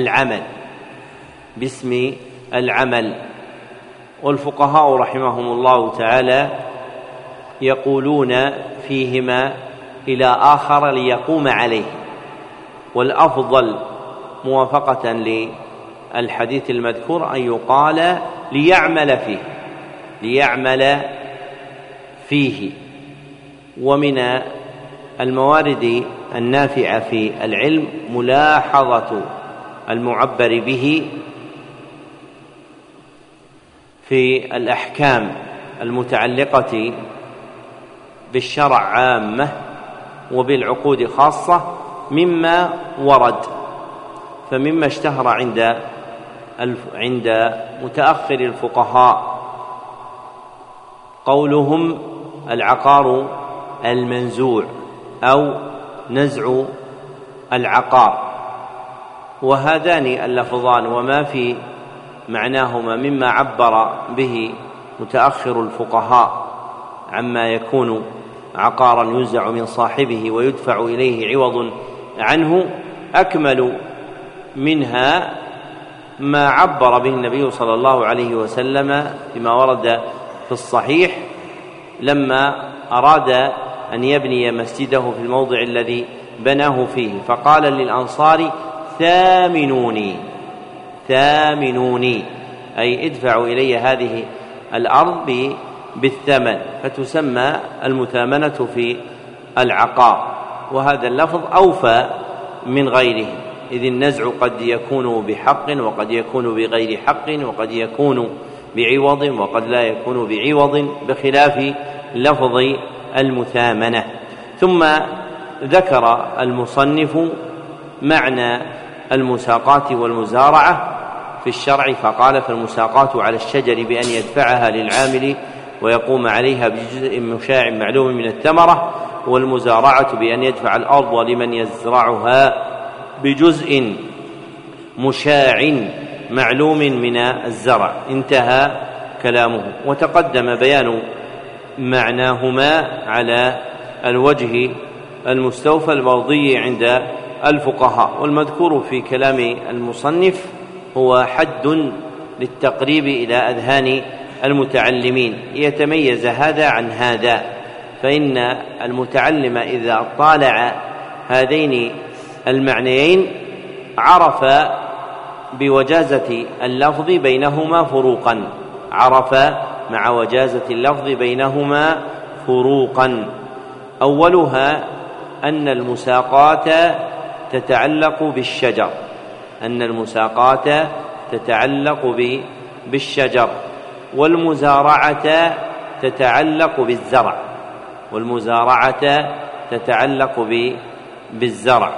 العمل. والفقهاء رحمهم الله تعالى يقولون فيهما إلى آخر ليقوم عليه، والأفضل موافقة للحديث المذكور أن يقال ليعمل فيه. ومن الموارد النافعة في العلم ملاحظة المعبر به في الأحكام المتعلقة بالشرع عامة وبالعقود خاصة مما ورد. فمما اشتهر عند متأخر الفقهاء قولهم العقار المنزوع أو نزع العقار، وهذان اللفظان وما في معناهما مما عبر به متأخر الفقهاء عما يكون عقارا ينزع من صاحبه ويدفع إليه عوض عنه أكمل منها ما عبر به النبي صلى الله عليه وسلم فيما ورد في الصحيح لما أراد أن يبني مسجده في الموضع الذي بناه فيه، فقال للأنصار ثامنوني أي ادفعوا إلي هذه الأرض بالثمن، فتسمى المثامنة في العقار. وهذا اللفظ أوفى من غيره، إذ النزع قد يكون بحق وقد يكون بغير حق، وقد يكون بعوض وقد لا يكون بعوض، بخلاف لفظ المثامنة. ثم ذكر المصنف معنى المساقات والمزارعة في الشرع فقال: فالمساقات على الشجر بأن يدفعها للعامل ويقوم عليها بجزء مشاع معلوم من الثمرة، والمزارعة بأن يدفع الأرض لمن يزرعها بجزء مشاع معلوم من الزرع. انتهى كلامه. وتقدم بيان معناهما على الوجه المستوفى المرضي عند الفقهاء، والمذكور في كلام المصنف هو حد للتقريب إلى أذهان المتعلمين، يتميز هذا عن هذا، فإن المتعلم إذا طالع هذين المعنيين عرف بوجازة اللفظ بينهما فروقا، عرف مع وجازة اللفظ بينهما فروقا. أولها أن المساقات تتعلق بالشجر، بالشجر، والمزارعة تتعلق بالزرع.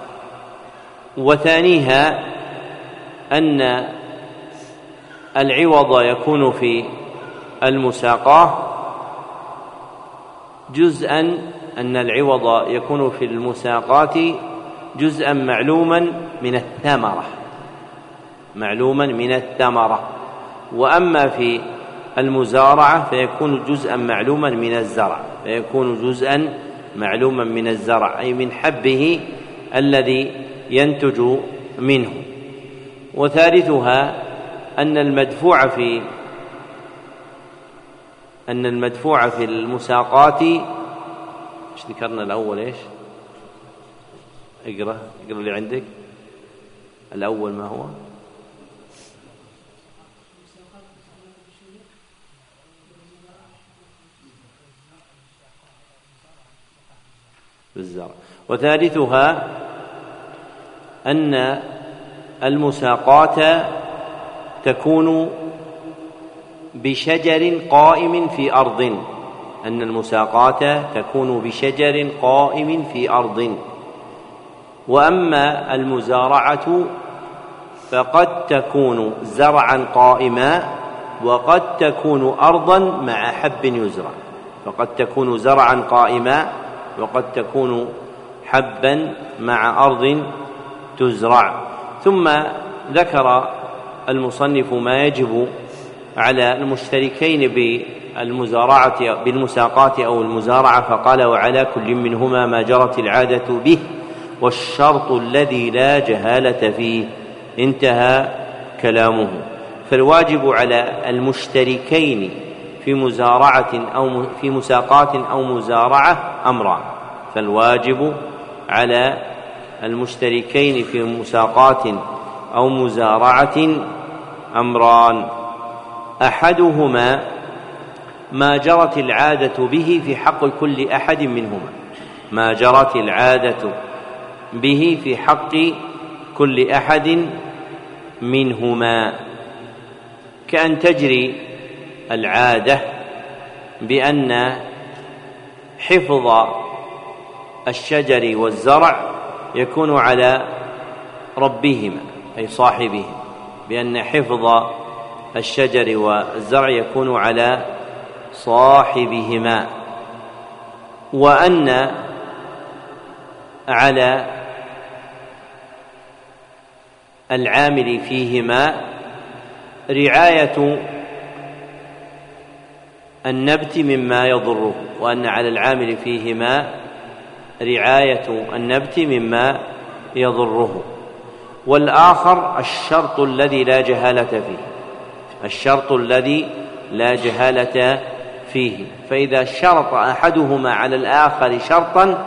وثانيها أن العوض يكون في المساقاة جزءا معلوما من الثمرة، معلوما من الثمرة. وأما في المزارعة فيكون جزءا معلوما من الزرع، أي من حبه الذي ينتج منه. وثالثها أن المدفوع في المساقات، ايش ذكرنا الأول؟ ايش؟ اقرأ اللي عندك. الأول ما هو؟ بالزرع. وثالثها أن المساقات تكون بشجر قائم في أرض، وأما المزارعة فقد تكون زرعا قائما وقد تكون أرضا مع حب يزرع، وقد تكون حبا مع أرض تزرع. ثم ذكر المصنف ما يجب على المشتركين بالمساقات أو المزارعة، فقال: وعلى كل منهما ما جرت العادة به والشرط الذي لا جهالة فيه. انتهى كلامه. فالواجب على المشتركين في مساقات أو مزارعة أمران. فالواجب على المشتركين في مساقات أو مزارعة أمران: أحدهما ما جرت العادة به في حق كل أحد منهما، كأن تجري العادة بأن حفظ الشجر والزرع يكون على ربهما أي صاحبهم، بأن حفظ الشجر والزرع يكون على صاحبهما، وأن على العامل فيهما رعاية النبت مما يضره، والآخر الشرط الذي لا جهالة فيه. فإذا شرط أحدهما على الآخر شرطا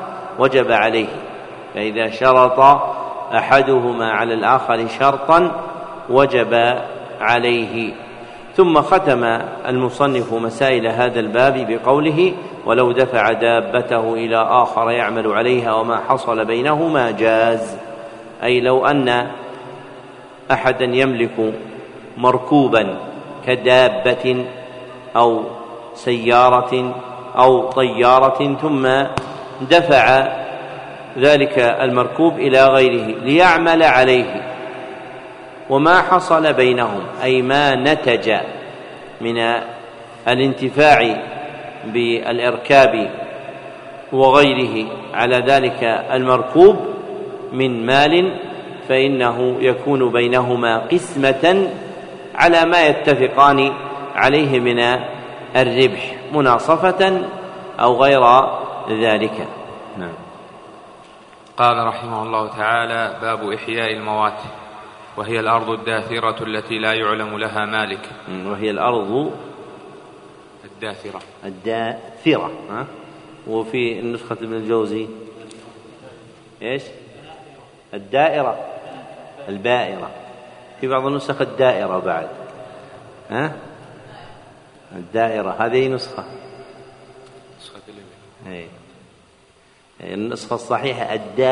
وجب عليه. ثم ختم المصنف مسائل هذا الباب بقوله: ولو دفع دابته إلى آخر يعمل عليها وما حصل بينهما جاز. أي لو أن أحدا يملك مركوبا كدابة أو سيارة أو طيارة، ثم دفع ذلك المركوب إلى غيره ليعمل عليه، وما حصل بينهم أي ما نتج من الانتفاع بالإركاب وغيره على ذلك المركوب من مال، فإنه يكون بينهما قسمة على ما يتفقان عليه من الربح، مناصفة أو غير ذلك. نعم. قال رحمه الله تعالى: باب إحياء الموات، وهي الأرض الداثرة التي لا يعلم لها مالك. وهي الأرض الداثرة. وفي النسخة ابن الجوزي إيش؟ البائرة. في بعض النسخ الدائرة بعد. الدائرة هذه نسخة النسخة الصحيحة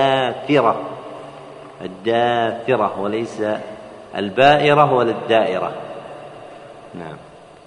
الداثرة وليس البائرة ولا الدائرة. نعم.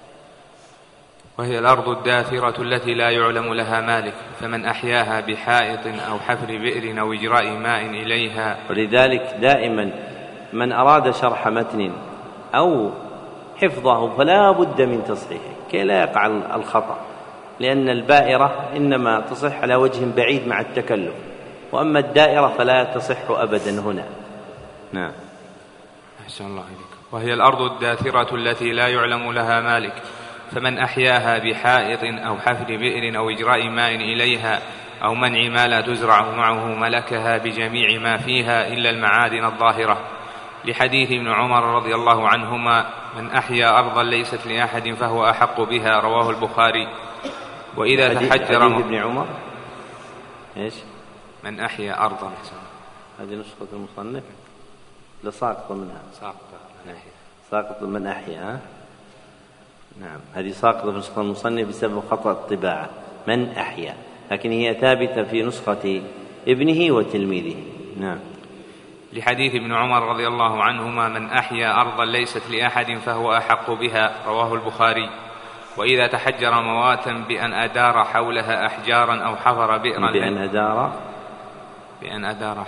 وهي الأرض الداثرة التي لا يعلم لها مالك، فمن أحياها بحائط أو حفر بئر أو إجراء ماء إليها. ولذلك دائما من أراد شرح متن أو حفظه فلا بد من تصحيحه كي لا يقع الخطأ، لأن البائرة إنما تصح على وجه بعيد مع التكلف، وأما الدائرة فلا تصح أبدا هنا. نعم. أحسن الله إليكم. وهي الأرض الداثرة التي لا يعلم لها مالك، فمن أحياها بحائط أو حفر بئر أو إجراء ماء إليها أو منع ما لا تزرع معه ملكها بجميع ما فيها إلا المعادن الظاهرة، لحديث ابن عمر رضي الله عنهما: من أحيا أرضا ليست لأحد فهو أحق بها، رواه البخاري. وإذا تحجر حديث ابن عمر إيش؟ من أحيا أرضا، هذه نسخة المصنف لساقط منها، ساقط من أحيا. نعم، هذه ساقطة في نسخة المصنف بسبب خطأ الطباعة، من أحيا، لكن هي ثابتة في نسخة ابنه وتلميذه. نعم. لحديث ابن عمر رضي الله عنهما: من أحيا أرضا ليست لأحد فهو أحق بها، رواه البخاري. وإذا تحجر مواتا بأن أدار حولها أحجارا أو حفر بئرا، بأن أدار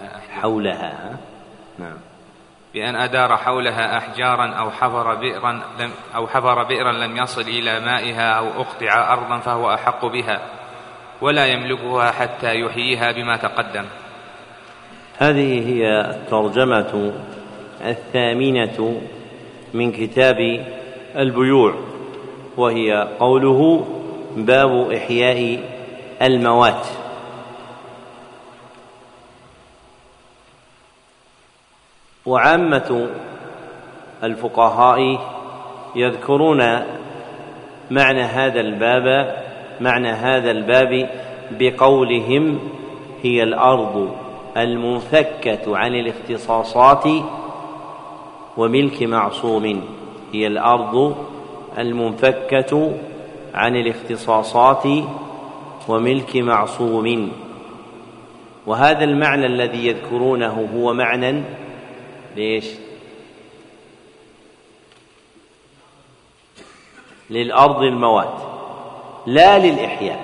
حولها أحجارا أو حفر بئرا لم يصل إلى مائها أو أقطع أرضا فهو أحق بها، ولا يملكها حتى يحييها بما تقدم. هذه هي الترجمة 8 من كتاب البيوع، وهي قوله: باب إحياء الموات. وعامة الفقهاء يذكرون معنى هذا الباب بقولهم: هي الأرض المنفكة عن الاختصاصات وملك معصوم. هي الأرض المنفكة عن الاختصاصات وملك معصوم. وهذا المعنى الذي يذكرونه هو معنى ليش؟ للأرض الموات لا للإحياء،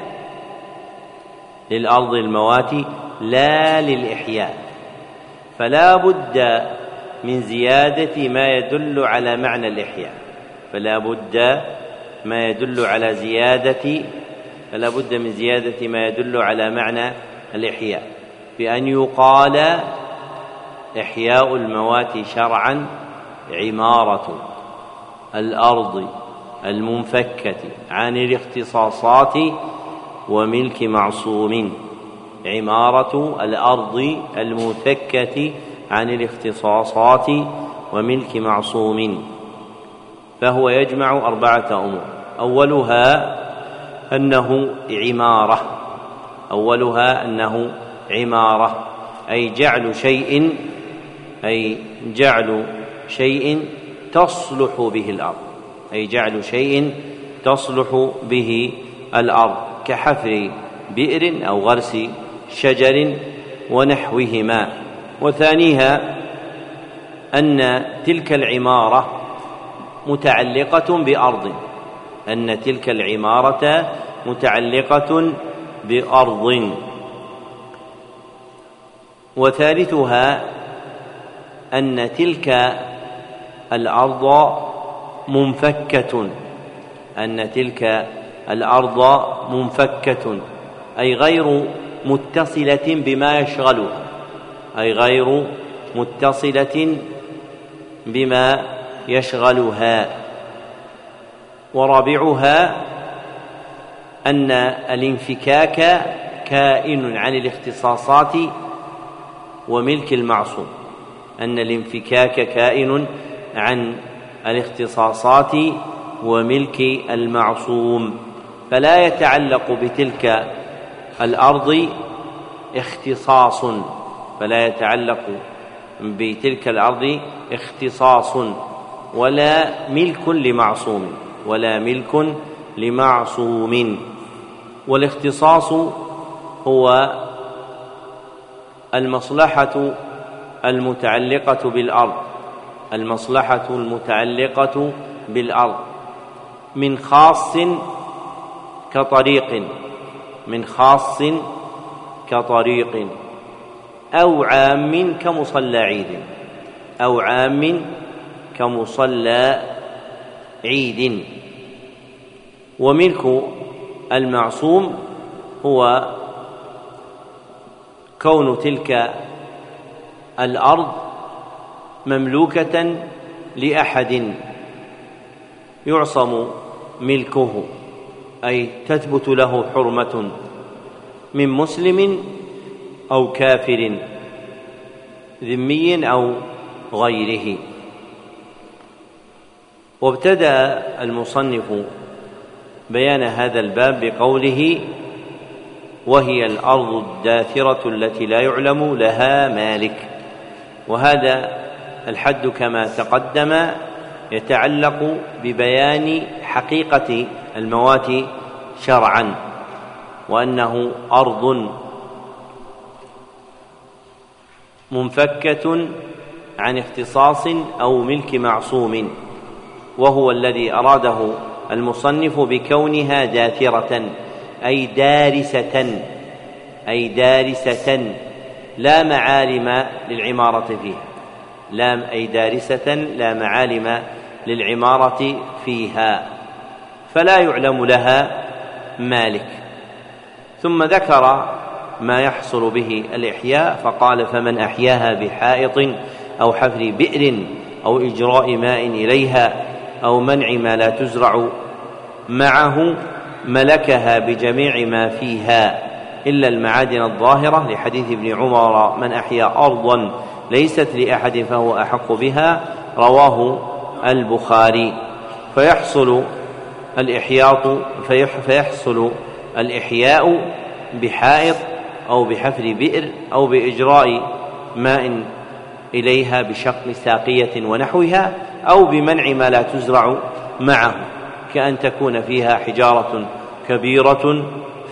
للأرض الموات لا للإحياء، فلا بد من زيادة ما يدل على معنى الإحياء، فلا بد من زيادة ما يدل على معنى الإحياء، بأن يقال: إحياء الموات شرعا عمارة الأرض المنفكة عن الاختصاصات وملك معصوم. عمارة الأرض المنفكة عن الاختصاصات وملك معصوم، فهو يجمع 4 أمور. أولها أنه عمارة، أي جعل شيء تصلح به الأرض، كحفر بئر أو غرس شجر ونحوهما. وثانيها أن تلك العمارة متعلقة بأرض. وثالثها أن تلك الأرض منفكة، أي غير متصلة بما يشغلها. ورابعها أن الانفكاك كائن عن الاختصاصات وملك المعصوم، فلا يتعلق بتلك الأرض اختصاص ولا ملك لمعصوم. والاختصاص هو المصلحة المتعلقة بالأرض من خاص كطريق أو عام كمصلى عيد. وملك المعصوم هو كون تلك الأرض مملوكة لأحد يعصم ملكه، أي تثبت له حرمة من مسلم أو كافر ذمي أو غيره. وابتدأ المصنف بيان هذا الباب بقوله: وهي الأرض الداثرة التي لا يعلم لها مالك. وهذا الحد كما تقدم يتعلق ببيان حقيقة الموات شرعا، وأنه أرض منفكة عن اختصاص أو ملك معصوم، وهو الذي أراده المصنف بكونها داثرة، أي دارسة لا معالم للعمارة فيها، أي دارسة لا معالم للعمارة فيها، فلا يعلم لها مالك. ثم ذكر ما يحصل به الإحياء فقال: فمن أحياها بحائط أو حفر بئر أو إجراء ماء إليها أو منع ما لا تزرع معه ملكها بجميع ما فيها إلا المعادن الظاهرة، لحديث ابن عمر: من أحيا أرضا ليست لأحد فهو أحق بها، رواه البخاري. فيحصل الإحياء بحائط أو بحفر بئر أو بإجراء ماء إليها بشق ساقية ونحوها، أو بمنع ما لا تزرع معه، كأن تكون فيها حجارة كبيرة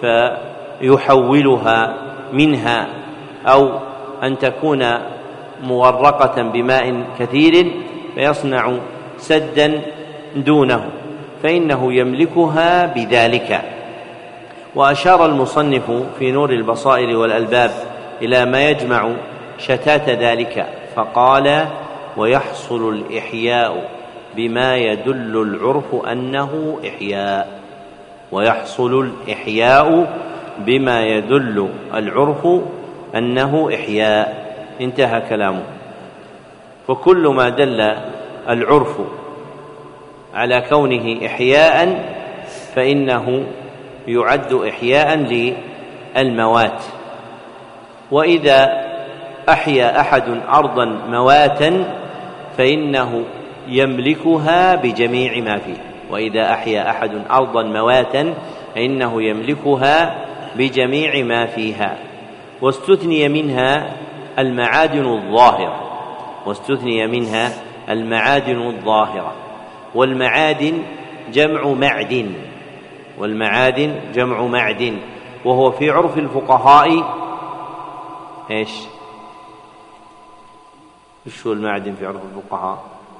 فيحولها منها، أو أن تكون مغرقة بماء كثير فيصنع سدا دونه، فإنه يملكها بذلك. وأشار المصنف في نور البصائر والألباب إلى ما يجمع شتات ذلك فقال: ويحصل الإحياء بما يدل العرف أنه إحياء. ويحصل الإحياء بما يدل العرف أنه إحياء. انتهى كلامه. فكل ما دل العرف على كونه إحياء فإنه يعد إحياء للموات. وإذا أحيا أحد أرضا مواتا فإنه يملكها بجميع ما فيها. وإذا أحيا أحد أرضا مواتا فإنه يملكها بجميع ما فيها. واستثني منها المعادن الظاهرة. والمعادن جمع معدن، وهو في عرف الفقهاء ايش هو المعدن في عرف الفقهاء؟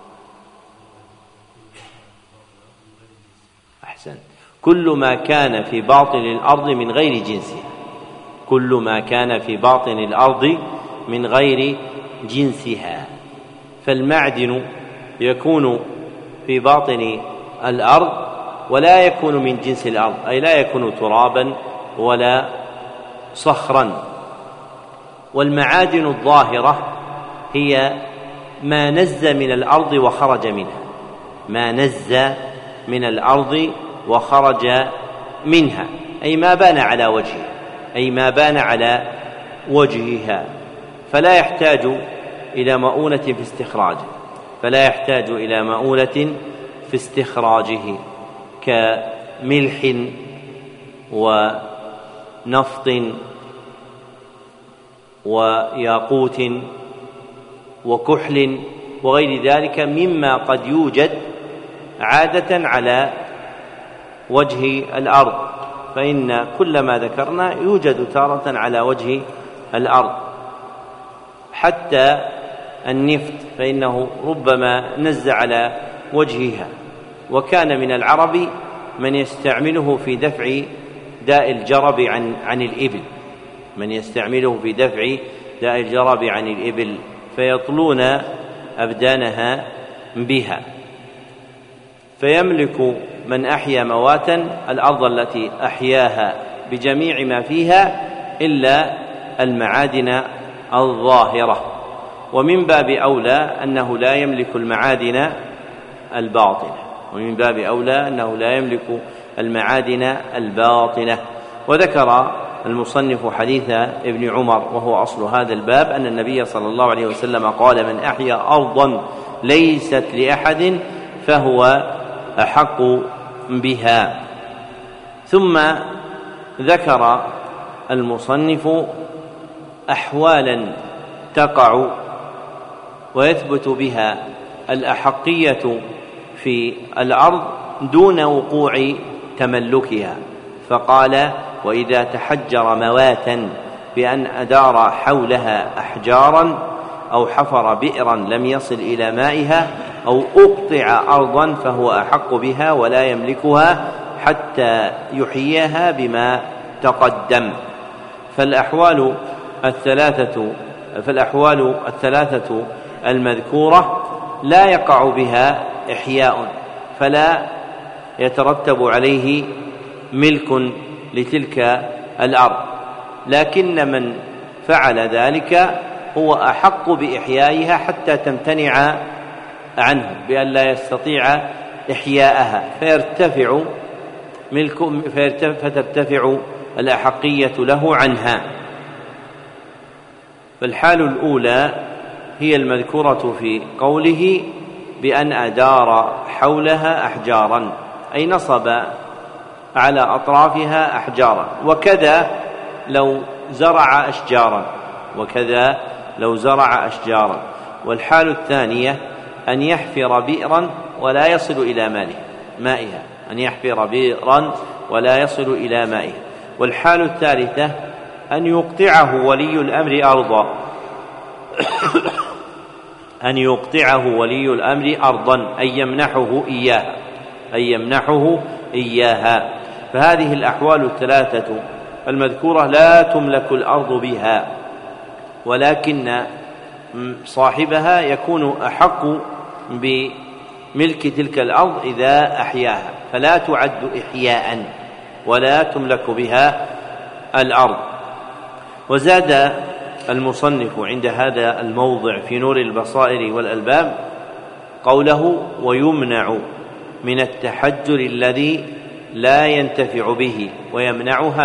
أحسن، كل ما كان في باطن الأرض من غير جنسها. كل ما كان في باطن الأرض من غير جنسها. فالمعدن يكون في باطن الأرض ولا يكون من جنس الأرض، أي لا يكون ترابا ولا صخرا. والمعادن الظاهرة هي ما نز من الأرض وخرج منها، أي ما بان على وجهها، فلا يحتاج إلى مؤونة في استخراجه كملح ونفط وياقوت وكحل وغير ذلك مما قد يوجد عادة على وجه الأرض. فإن كل ما ذكرنا يوجد تارة على وجه الأرض، حتى النفط فإنه ربما نز على وجهها. وكان من العرب من يستعمله في دفع داء الجرب عن الإبل فيطلون أبدانها بها. فيملك من أحيا مواتا الأرض التي أحياها بجميع ما فيها إلا المعادن الظاهرة. ومن باب أولى أنه لا يملك المعادن الباطنة وذكر المصنف حديث ابن عمر وهو أصل هذا الباب أن النبي صلى الله عليه وسلم قال: من أحيا أرضا ليست لأحد فهو أحق بها. ثم ذكر المصنف أحوالا تقع ويثبت بها الأحقية في الأرض دون وقوع تملكها، فقال: وإذا تحجر مواتا بأن أدار حولها أحجارا أو حفر بئرا لم يصل إلى مائها أو أقطع أرضا فهو أحق بها ولا يملكها حتى يحييها بما تقدم. فالأحوال الثلاثة المذكورة لا يقع بها إحياء، فلا يترتب عليه ملك لتلك الأرض، لكن من فعل ذلك هو أحق بإحيائها حتى تمتنع عنه بأن لا يستطيع إحياءها فترتفع الأحقية له عنها. فالحال الأولى هي المذكورة في قوله بأن أدار حولها أحجارا، أي نصب على أطرافها أحجارا، وكذا لو زرع أشجارا. والحال الثانية أن يحفر بئرا ولا يصل إلى مائها. والحال الثالثة أن يقطعه ولي الأمر أرضا أن يمنحه إياها. فهذه الأحوال الثلاثة المذكورة لا تملك الأرض بها، ولكن صاحبها يكون أحق بملك تلك الأرض إذا أحياها، فلا تعد إحياء ولا تملك بها الأرض. وزاد المصنف عند هذا الموضع في نور البصائر والألباب قوله: ويمنع من التحجر الذي لا ينتفع به ويمنعها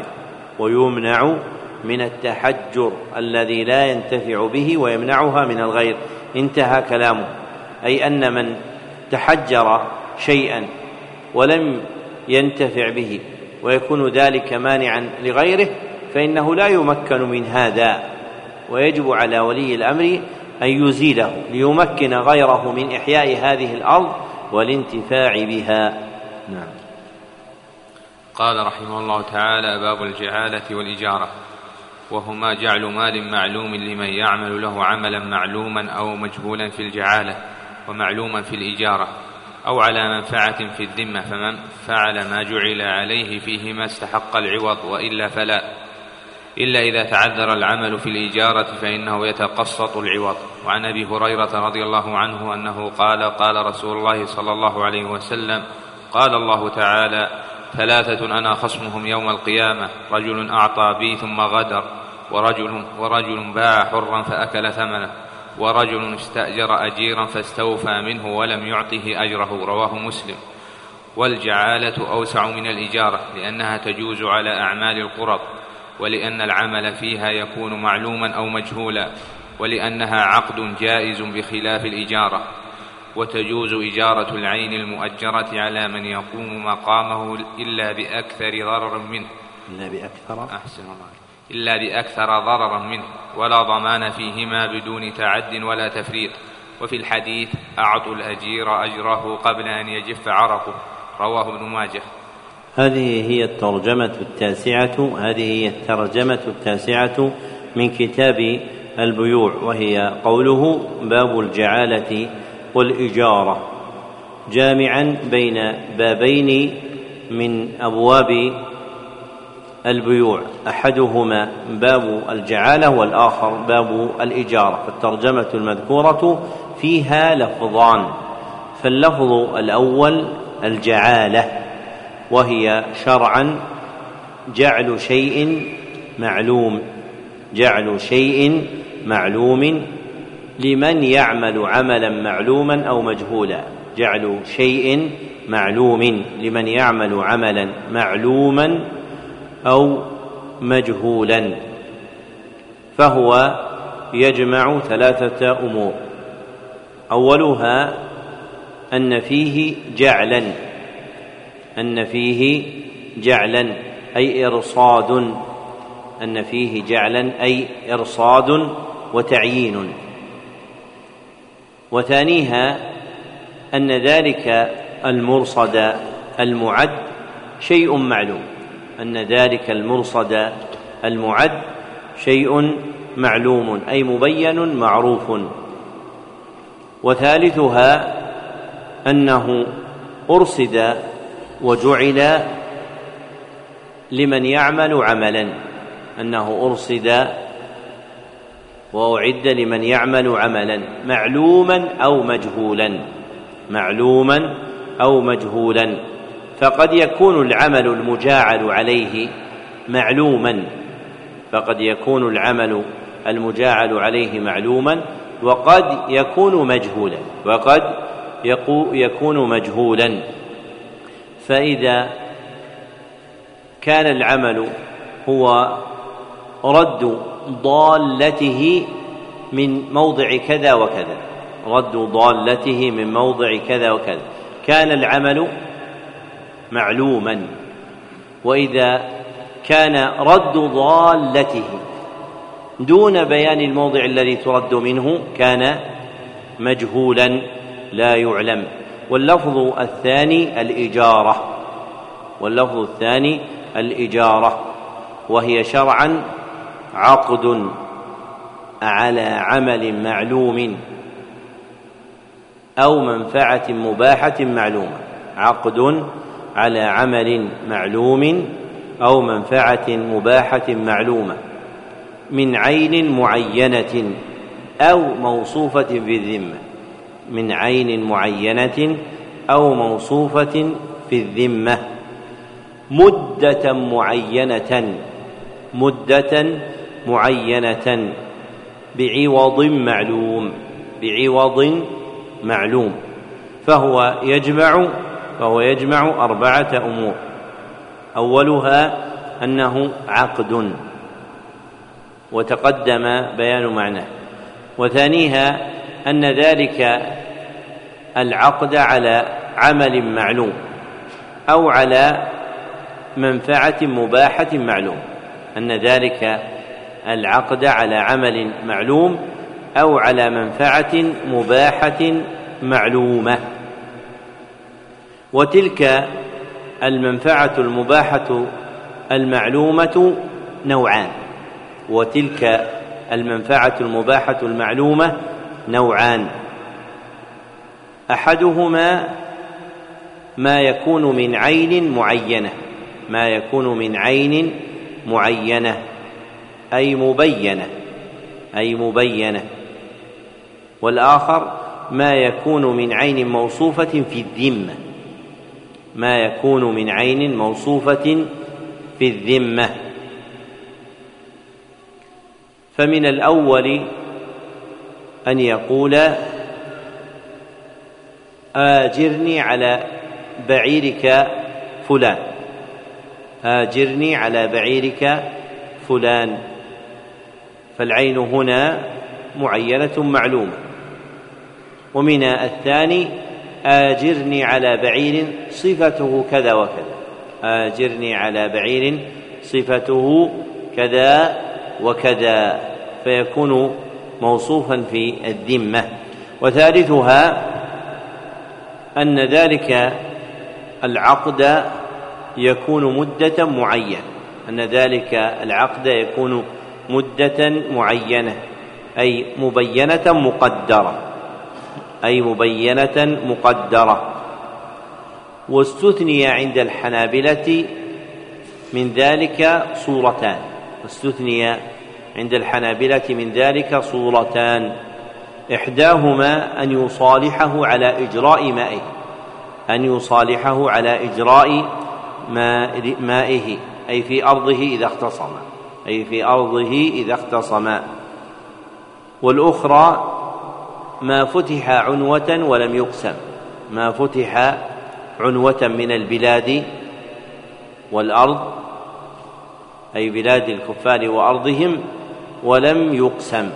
من الغير انتهى كلامه. أي أن من تحجر شيئا ولم ينتفع به ويكون ذلك مانعا لغيره فإنه لا يمكن من هذا، ويجب على ولي الأمر أن يزيله ليمكن غيره من إحياء هذه الأرض والانتفاع بها. نعم. قال رحمه الله تعالى: باب الجعالة والإجارة، وهما جعل مال معلوم لمن يعمل له عملا معلوما أو مجهولا في الجعالة، ومعلوما في الإجارة، أو على منفعة في الذمة، فمن فعل ما جعل عليه فيهما استحق العوض، وإلا فلا، إلا إذا تعذر العمل في الإجارة فإنه يتقسط العوض. وعن أبي هريرة رضي الله عنه أنه قال: قال رسول الله صلى الله عليه وسلم: قال الله تعالى: ثلاثة أنا خصمهم يوم القيامة: رجل أعطى بي ثم غدر، ورجل باع حرا فأكل ثمنه، ورجل استأجر أجيرا فاستوفى منه ولم يعطه أجره. رواه مسلم. والجعالة أوسع من الإجارة، لأنها تجوز على أعمال القرب، ولأن العمل فيها يكون معلوما أو مجهولا، ولأنها عقد جائز بخلاف الإجارة. وتجوز إجارة العين المؤجرة على من يقوم مقامه إلا بأكثر ضررا منه، ولا ضمان فيهما بدون تعد ولا تفريط. وفي الحديث: أعطوا الأجير أجره قبل أن يجف عرقه. رواه ابن ماجه. هذه هي الترجمة التاسعة من كتاب البيوع، وهي قوله: باب الجعالة والإجارة، جامعا بين بابين من أبواب البيوع، أحدهما باب الجعالة والآخر باب الإجارة. فالترجمة المذكورة فيها لفظان، فاللفظ الأول الجعالة، وهي شرعا جعل شيء معلوم لمن يعمل عملا معلوما أو مجهولا، جعل شيء معلوم لمن يعمل عملا معلوما أو مجهولا، فهو يجمع ثلاثة أمور: أولها أن فيه جعلا أي إرصاد، أن فيه جعلا أي إرصاد وتعيين. وثانيها أن ذلك المرصد المعد شيء معلوم، أن ذلك المرصد المعد شيء معلوم أي مبين معروف. وثالثها أنه أرصد وجعل لمن يعمل عملا، أنه أرصد وأعد لمن يعمل عملا معلوما أو مجهولا، فقد يكون العمل المجاعل عليه معلوما، وقد يكون مجهولا. فإذا كان العمل هو رد ضالته من موضع كذا وكذا، كان العمل معلوما. وإذا كان رد ضالته دون بيان الموضع الذي ترد منه كان مجهولا لا يعلم. واللفظ الثاني الإجارة، وهي شرعا عقد على عمل معلوم أو منفعة مباحة معلومة، عقد على عمل معلوم أو منفعة مباحة معلومة من عين معينة أو موصوفة في الذمة، مدة معينة بعوض معلوم، فهو يجمع 4 أمور: أولها أنه عقد وتقدم بيان معناه، وثانيها أن ذلك العقد على عمل معلوم أو على منفعة مباحة معلوم، أن ذلك العقد على عمل معلوم أو على منفعة مباحة معلومة. وتلك المنفعة المباحة المعلومة نوعان، أحدهما ما يكون من عين معينة أي مبينة، والآخر ما يكون من عين موصوفة في الذمة. فمن الأول أن يقول: آجرني على بعيرك فلان، فالعين هنا معينة معلومة. ومن الثاني: آجرني على بعير صفته كذا وكذا، فيكون موصوفا في الذمة. وثالثها أن ذلك العقد يكون مدة معينة أي مبينة مقدرة. واستثني عند الحنابلة من ذلك صورتان، إحداهما أن يصالحه على إجراء مائه أي في أرضه إذا اختصم، والأخرى ما فتح عنوة ولم يقسم، ما فتح عنوة من البلاد والأرض، أي بلاد الكفار وأرضهم، ولم يقسم.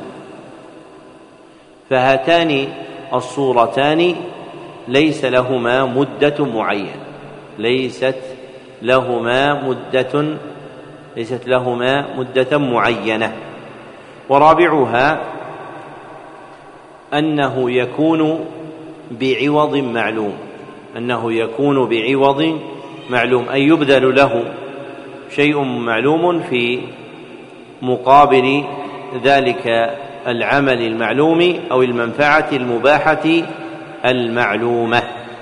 فهاتان الصورتان ليس لهما مدة معينة، ليست لهما مدة معينة. ورابعها أنه يكون بعوض معلوم، أي يبذل له شيء معلوم في مقابل ذلك العمل المعلوم أو المنفعة المباحة المعلومة.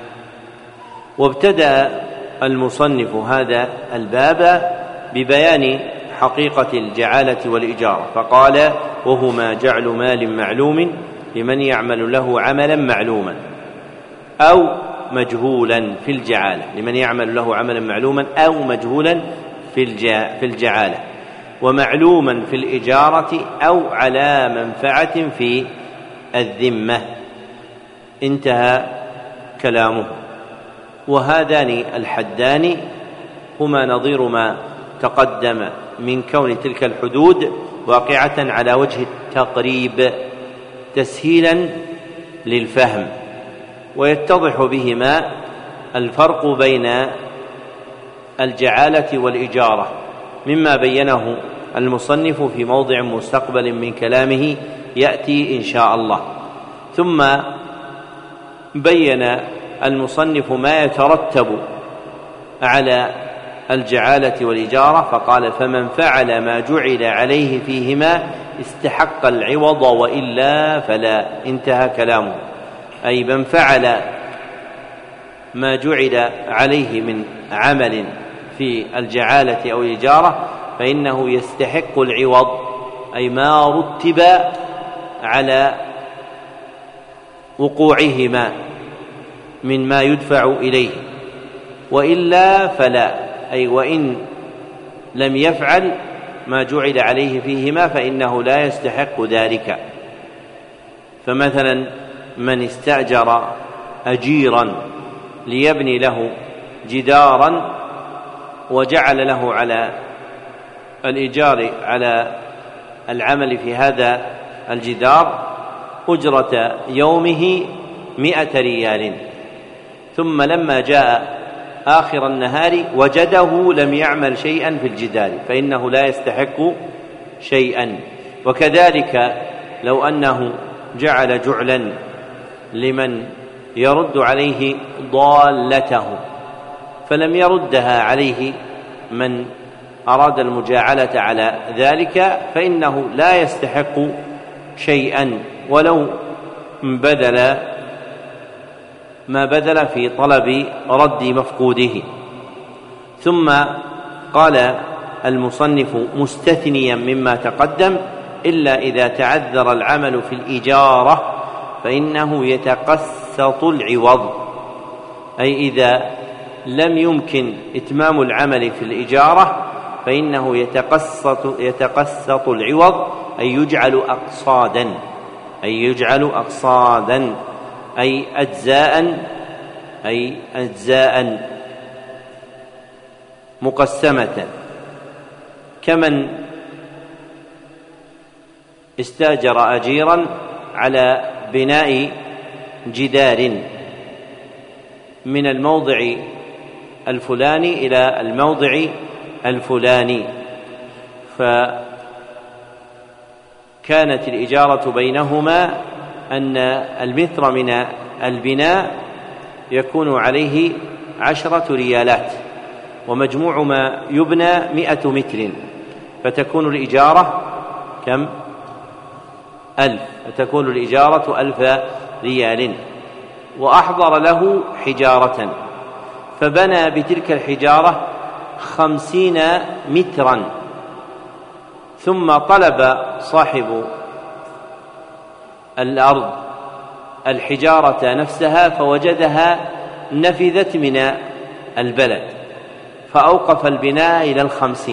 وابتدأ المصنف هذا الباب ببيان حقيقة الجعالة والإجارة، فقال: وهما جعل مال معلوم لمن يعمل له عملا معلوما أو مجهولا في الجعالة، لمن يعمل له عملا معلوما أو مجهولا في الجعالة، ومعلوما في الإجارة أو على منفعة في الذمة. انتهى كلامه. وهذان الحدان هما نظير ما تقدم من كون تلك الحدود واقعة على وجه التقريب تسهيلا للفهم، ويتضح بهما الفرق بين الجعالة والإجارة مما بينه المصنف في موضع مستقبل من كلامه يأتي إن شاء الله. ثم بين المصنف ما يترتب على الجعالة والإجارة، فقال: فمن فعل ما جعل عليه فيهما استحق العوض وإلا فلا. انتهى كلامه. أي من فعل ما جعل عليه من عمل في الجعالة أو الإجارة فإنه يستحق العوض، أي ما رتب على وقوعهما مما يدفع إليه، وإلا فلا، أي وإن لم يفعل ما جعل عليه فيهما فإنه لا يستحق ذلك. فمثلا من استأجر أجيرا ليبني له جدارا وجعل له على الإيجار على العمل في هذا الجدار أجرة يومه 100 ريال، ثم لما جاء آخر النهار وجده لم يعمل شيئا في الجدار فإنه لا يستحق شيئا. وكذلك لو أنه جعل جعلا لمن يرد عليه ضالته فلم يردها عليه من أراد المجاعلة على ذلك فإنه لا يستحق شيئا ولو بذل ما بذل في طلب رد مفقوده. ثم قال المصنف مستثنيا مما تقدم: إلا إذا تعذر العمل في الإجارة فإنه يتقسط العوض، أي إذا لم يمكن إتمام العمل في الإجارة فإنه يتقسط العوض، أي يجعل أقصادا أي أجزاء مقسمة، كمن استاجر أجيرا على بناء جدار من الموضع الفلاني إلى الموضع الفلاني، فكانت الإجارة بينهما أن المتر من البناء يكون عليه 10 ريالات، ومجموع ما يبنى 100 متر، فتكون الإجارة كم؟ 1000، فتكون الإجارة 1000 ريال. وأحضر له حجارة فبنى بتلك الحجارة 50 مترا، ثم طلب صاحب الأرض الحجارة نفسها فوجدها نفذت من البلد فأوقف البناء إلى 50،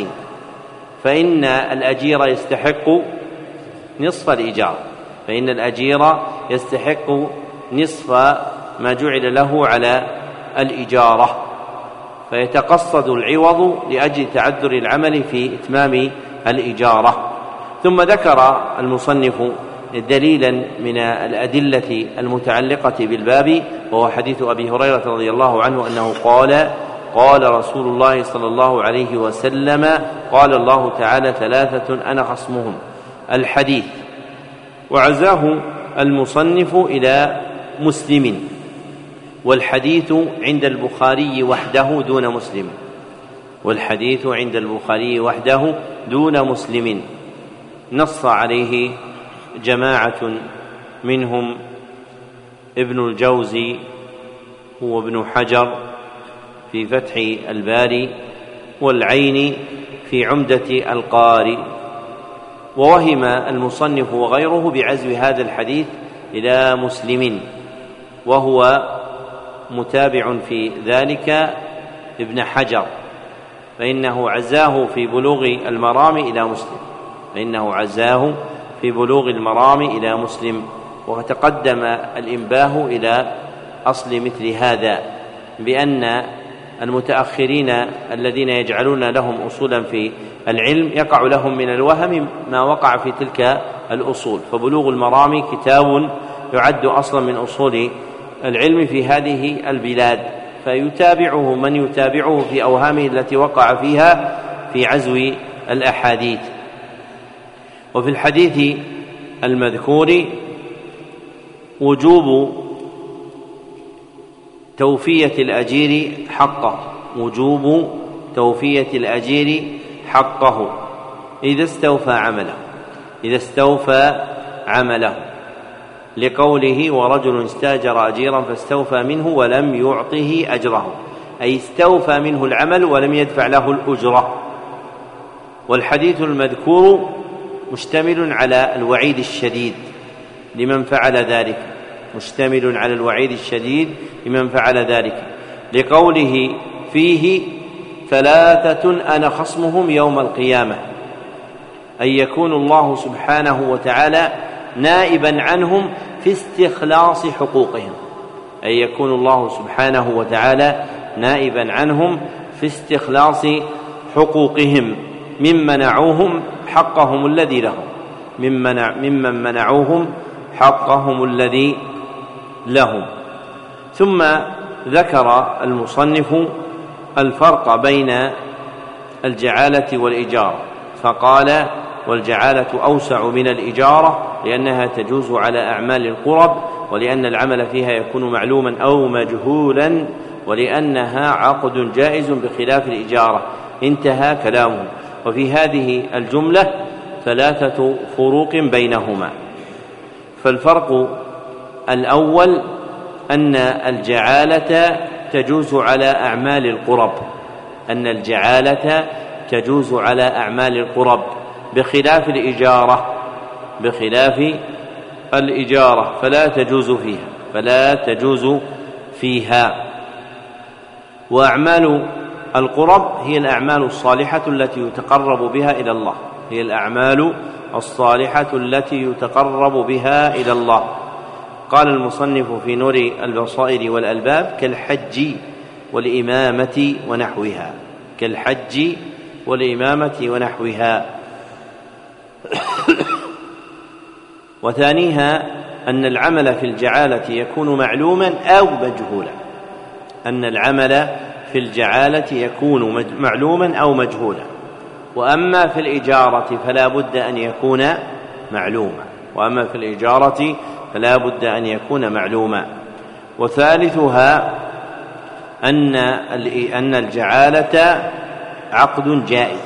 فإن الأجير يستحق نصف الإيجار، فإن الأجير يستحق نصف ما جعل له على الإجارة، فيتقصد العوض لأجل تعذر العمل في إتمام الإجارة. ثم ذكر المصنف دليلا من الأدلة المتعلقة بالباب، وهو حديث أبي هريرة رضي الله عنه أنه قال: قال رسول الله صلى الله عليه وسلم: قال الله تعالى: 3 أنا خصمهم، الحديث. وعزاه المصنف إلى مسلم، والحديث عند البخاري وحده دون مسلم، والحديث عند البخاري وحده دون مسلم. نص عليه جماعة منهم ابن الجوزي وابن حجر في فتح الباري، والعين في عمدة القاري. ووهم المصنف وغيره بعزو هذا الحديث إلى مسلم، وهو متابع في ذلك ابن حجر، فإنه عزاه في بلوغ المرام إلى مسلم، فإنه عزاه في بلوغ المرام إلى مسلم. وتقدم الإنباه إلى أصل مثل هذا، بأن المتأخرين الذين يجعلون لهم أصولا في العلم يقع لهم من الوهم ما وقع في تلك الأصول، فبلوغ المرام كتاب يعد أصلا من أصول العلم في هذه البلاد، فيتابعه من يتابعه في أوهامه التي وقع فيها في عزو الأحاديث. وفي الحديث المذكور وجوب توفية الأجير حقه، وجوب توفية الأجير حقه إذا استوفى عمله، لقوله: ورجل استاجر أجيرا فاستوفى منه ولم يعطه أجره، أي استوفى منه العمل ولم يدفع له الأجرة. والحديث المذكور مشتمل على الوعيد الشديد لمن فعل ذلك، مشتمل على الوعيد الشديد لمن فعل ذلك، لقوله فيه: 3 أنا خصمهم يوم القيامة، أي يكون الله سبحانه وتعالى نائبا عنهم في استخلاص حقوقهم، أي يكون الله سبحانه وتعالى نائبا عنهم في استخلاص حقوقهم ممن منعوهم حقهم الذي لهم، ممن منعوهم حقهم الذي لهم. ثم ذكر المصنف الفرق بين الجعالة والإجارة، فقال: والجعالة أوسع من الإجارة لأنها تجوز على أعمال القرب، ولأن العمل فيها يكون معلوما أو مجهولا، ولأنها عقد جائز بخلاف الإجارة. انتهى كلامه. وفي هذه الجملة 3 فروق بينهما. فالفرق الأول أن الجعالة تجوز على أعمال القرب، أن الجعالة تجوز على أعمال القرب بخلاف الإجارة فلا تجوز فيها. وأعمال القرب هي الأعمال الصالحة التي يتقرب بها إلى الله، هي الأعمال الصالحة التي يتقرب بها إلى الله. قال المصنف في نور البصائر والألباب: كالحج والإمامة ونحوها، كالحج والإمامة ونحوها. وثانيها أن العمل في الجعالة يكون معلوما أو مجهولا، أن العمل في الجعالة يكون معلوما أو مجهولا. وأما في الإجارة فلا بد أن يكون معلوما، وثالثها أن الجعالة عقد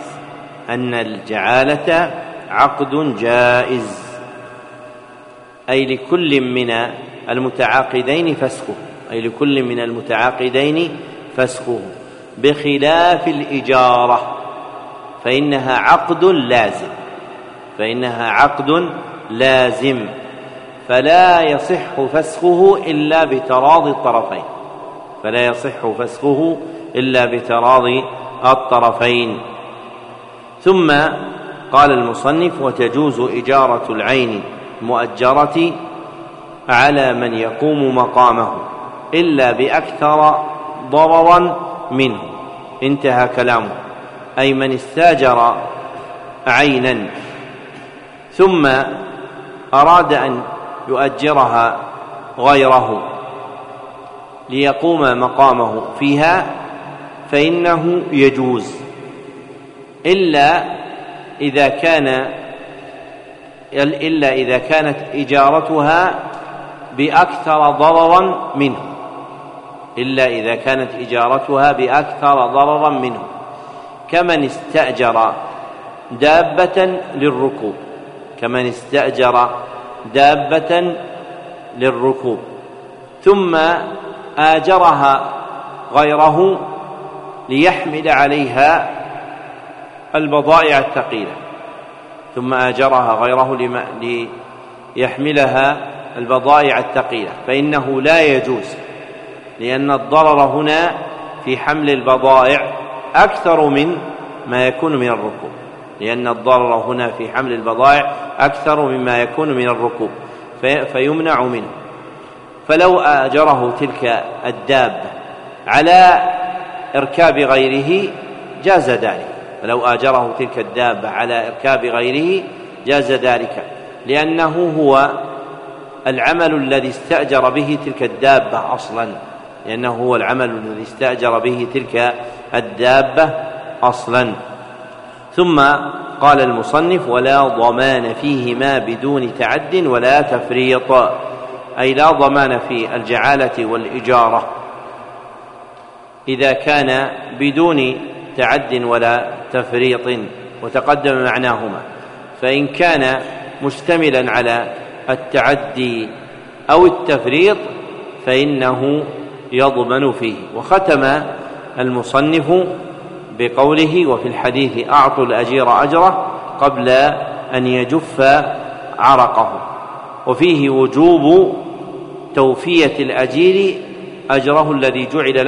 جائز، أي لكل من المتعاقدين فسخه، بخلاف الإجارة فإنها عقد لازم، فلا يصح فسخه إلا بتراضي الطرفين. ثم قال المصنف: وتجوز إجارة العين المؤجرة على من يقوم مقامه إلا بأكثر ضررا منه. انتهى كلامه. أي من استاجر عينا ثم أراد أن يؤجرها غيره ليقوم مقامه فيها فإنه يجوز، إلا إذا كانت إجارتها بأكثر ضررا منه، كمن استأجر دابة للركوب ثم آجرها غيره ليحمل عليها البضائع الثقيلة فإنه لا يجوز، لأن الضرر هنا في حمل البضائع أكثر من ما يكون من الركوب، فيمنع منه. فلو آجره تلك الدابة على إركاب غيره جاز ذلك، لأنه هو العمل الذي استأجر به تلك الدابة أصلا. ثم قال المصنف: ولا ضمان فيهما بدون تعد ولا تفريط، أي لا ضمان في الجعالة والإجارة إذا كان بدون تعد ولا تفريط، وتقدم معناهما. فإن كان مشتملا على التعدي أو التفريط فإنه يضمن فيه. وختم المصنف بقوله: وفي الحديث أعطوا الأجير أجره قبل أن يجف عرقه. وفيه وجوب توفية الأجير أجره الذي جعل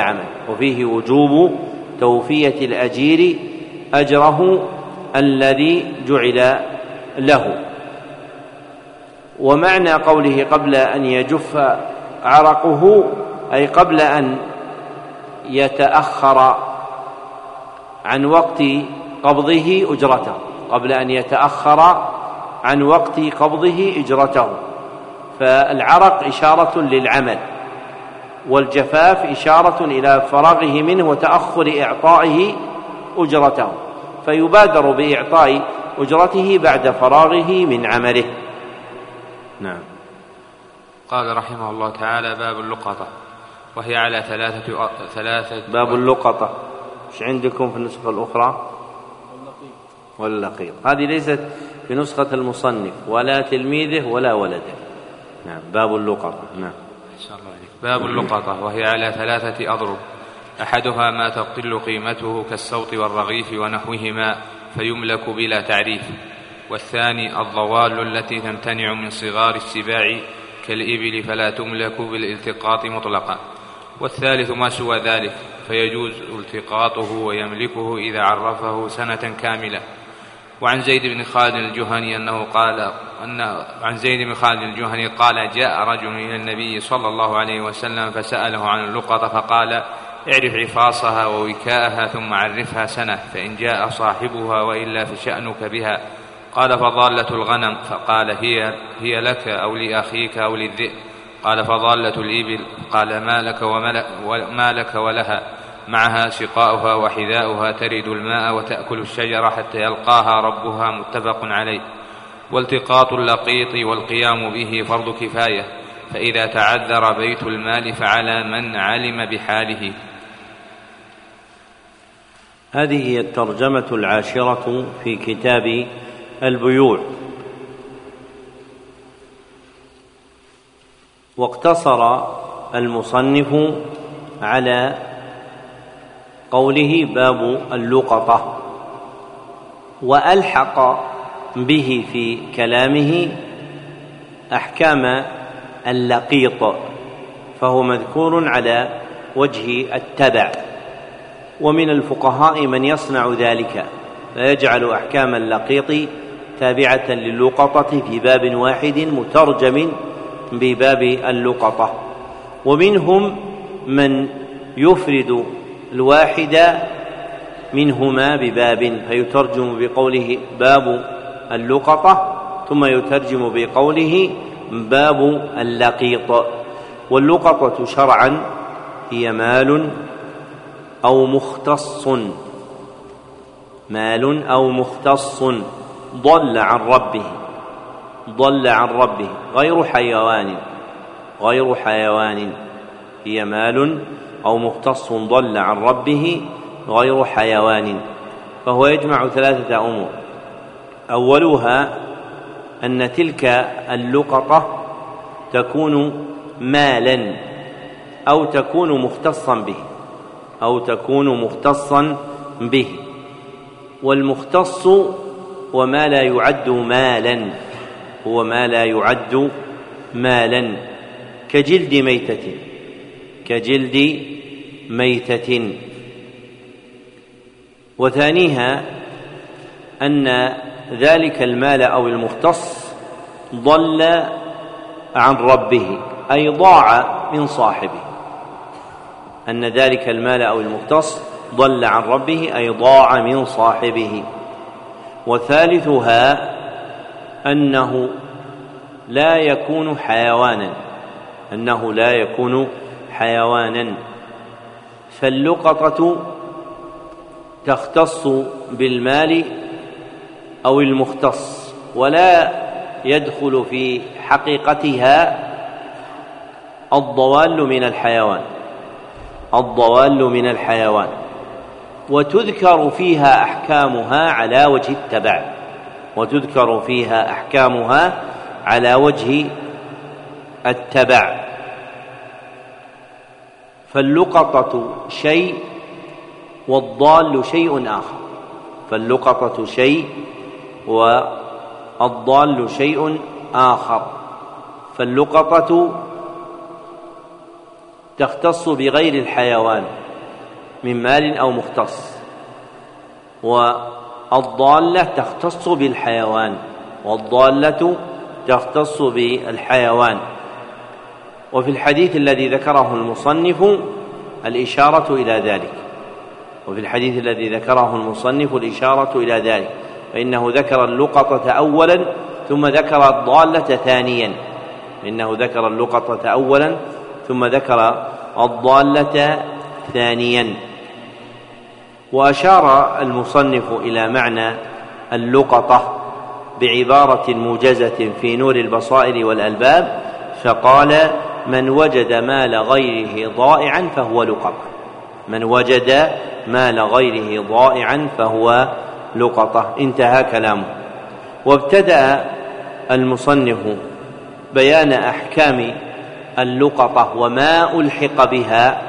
له. ومعنى قوله قبل أن يجف عرقه أي قبل أن يتأخر عن وقت قبضه أجرته، فالعرق إشارة للعمل، والجفاف إشارة إلى فراغه منه وتأخر إعطائه أجرته، فيبادر بإعطاء أجرته بعد فراغه من عمله. نعم. قال رحمه الله تعالى: باب اللقطة، وهي على ثلاثة. باب اللقطة مش عندكم في النسخة الأخرى؟ واللقيط هذه ليست في نسخة المصنف ولا تلميذه ولا ولده. نعم. باب اللقطة. نعم. باب اللقطة، وهي على 3 أضرب: أحدها ما تقل قيمته كالصوت والرغيف ونحوهما فيملك بلا تعريف، والثاني الضوال التي تمتنع من صغار السباع كالإبل فلا تملك بالالتقاط مطلقا، والثالث ما سوى ذلك فيجوز التقاطه ويملكه إذا عرفه سنة كاملة. وعن زيد بن خالد الجهني قال: جاء رجل إلى النبي صلى الله عليه وسلم فسأله عن اللقطة فقال: اعرف عفاصها ووكاءها ثم عرفها سنة، فإن جاء صاحبها وإلا فشأنك بها. قال: فضالة الغنم؟ فقال: هي لك أو لأخيك أو للذئب؟ قال: فضالة الإبل؟ قال: ما لك ولها؟ معها سقاؤها وحذاؤها، ترد الماء وتأكل الشجرة حتى يلقاها ربها. متفق عليه. والتقاط اللقيط والقيام به فرض كفاية، فإذا تعذر بيت المال فعلى من علم بحاله. هذه هي الترجمة 10 في كتاب البيوع. واقتصر المصنف على قوله باب اللقطة، وألحق به في كلامه أحكام اللقيط، فهو مذكور على وجه التبع. ومن الفقهاء من يصنع ذلك فيجعل أحكام اللقيط تابعة للقطة في باب واحد مترجم بباب اللقطة. ومنهم من يفرد الواحد منهما بباب فيترجم بقوله باب اللقطة ثم يترجم بقوله باب اللقيط. واللقطة شرعا هي مال أو مختص ضل عن ربه غير حيوان هي مال أو مختص ضل عن ربه غير حيوان. فهو يجمع 3 أمور: أولها أن تلك اللقطة تكون مالا أو تكون مختصا به والمختص هو ما لا يعد مالا كجلد ميتة. وثانيها أن ذلك المال أو المختص ضل عن ربه أي ضاع من صاحبه. أن ذلك المال أو المختص ضل عن ربه أي ضاع من صاحبه. وثالثها أنه لا يكون حيوانا فاللقطة تختص بالمال أو المختص ولا يدخل في حقيقتها الضوال من الحيوان وتذكر فيها أحكامها على وجه التبع. فاللقطة شيء والضال شيء آخر. فاللقطة تختص بغير الحيوان من مال أو مختص، والضالة تختص بالحيوان. وفي الحديث الذي ذكره المصنف الإشارة إلى ذلك، فإنه ذكر اللقطة أولا ثم ذكر الضالة ثانيا. وأشار المصنف إلى معنى اللقطة بعبارة موجزة في نور البصائر والألباب فقال: من وجد مال غيره ضائعا فهو لقطة. انتهى كلامه. وابتدأ المصنف بيان أحكام اللقطة وما ألحق بها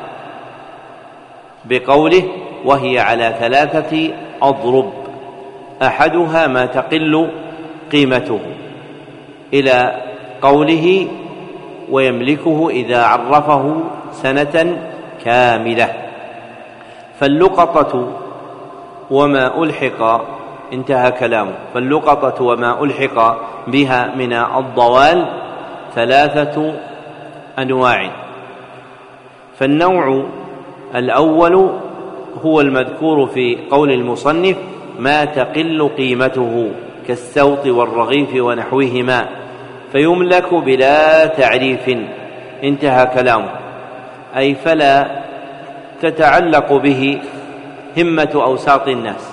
بقوله: وهي على 3 أضرب، أحدها ما تقل قيمته، إلى قوله: ويملكه إذا عرفه سنة كاملة. فاللقطة وما ألحق انتهى كلامه. فاللقطة وما ألحق بها من الضوال 3 أنواع. فالنوع الأول هو المذكور في قول المصنف: ما تقل قيمته كالسوط والرغيف ونحوهما، فيملك بلا تعريف. انتهى كلامه. أي فلا تتعلق به همة أوساط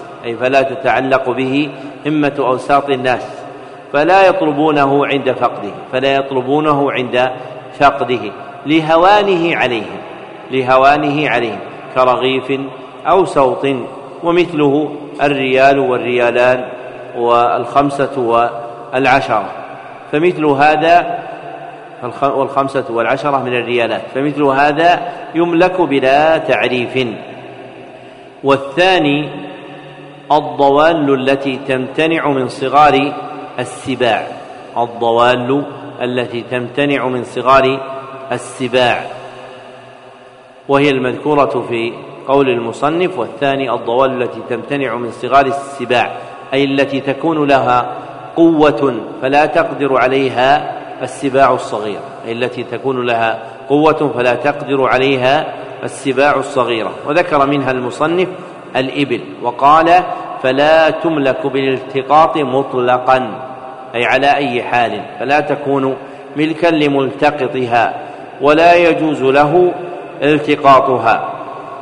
الناس، فلا يطلبونه عند فقده لهوانه عليهم كرغيف أو سوط. ومثله الريال والريالان و5 و10، فمثل هذا 5 و10 من الريالات، فمثل هذا يملك بلا تعريف. والثاني الضوال التي تمتنع من صغار السباع، وهي المذكورة في قول المصنف: والثاني الضوال التي تمتنع من صغار السباع، أي التي تكون لها قوة فلا تقدر عليها السباع الصغيرة، أي التي تكون لها قوة فلا تقدر عليها السباع الصغيرة. وذكر منها المصنف الإبل، وقال فلا تملك بالالتقاط مطلقا، أي على أي حال، فلا تكون ملكا لملتقطها ولا يجوز له التقاطها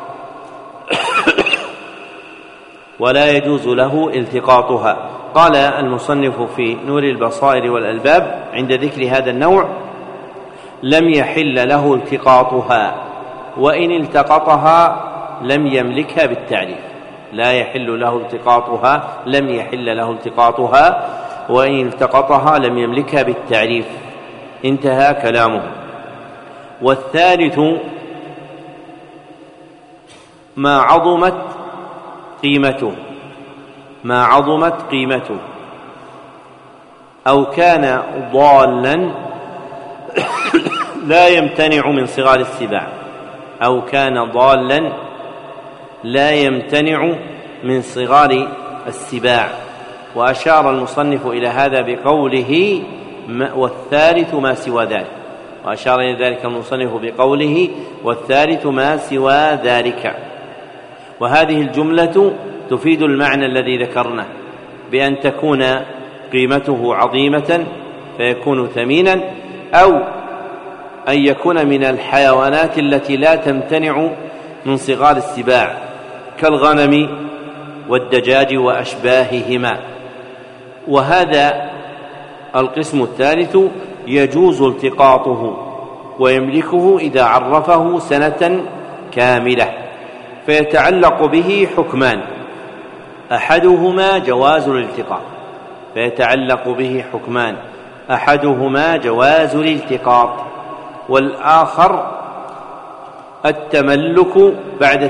ولا يجوز له التقاطها. قال المصنف في نور البصائر والألباب عند ذكر هذا النوع: لم يحل له التقاطها، وإن التقطها لم يملكها بالتعريف. لا يحل له التقاطها، لم يحل له التقاطها، وإن التقطها لم يملكها بالتعريف. انتهى كلامه. والثالث ما عظمت قيمته أو كان ضالا لا يمتنع من صغار السباع، أو كان ضالا لا يمتنع من صغار السباع. وأشار المصنف إلى هذا بقوله: والثالث ما سوى ذلك. وأشار إلى ذلك المصنف بقوله: والثالث ما سوى ذلك. وهذه الجملة تفيد المعنى الذي ذكرناه، بأن تكون قيمته عظيمة فيكون ثمينا، أو أن يكون من الحيوانات التي لا تمتنع من صغار السباع كالغنم والدجاج وأشباههما. وهذا القسم الثالث يجوز التقاطه ويملكه إذا عرفه سنة كاملة، فيتعلق به حكمان: أحدهما جواز الالتقاط، والآخر التملك بعد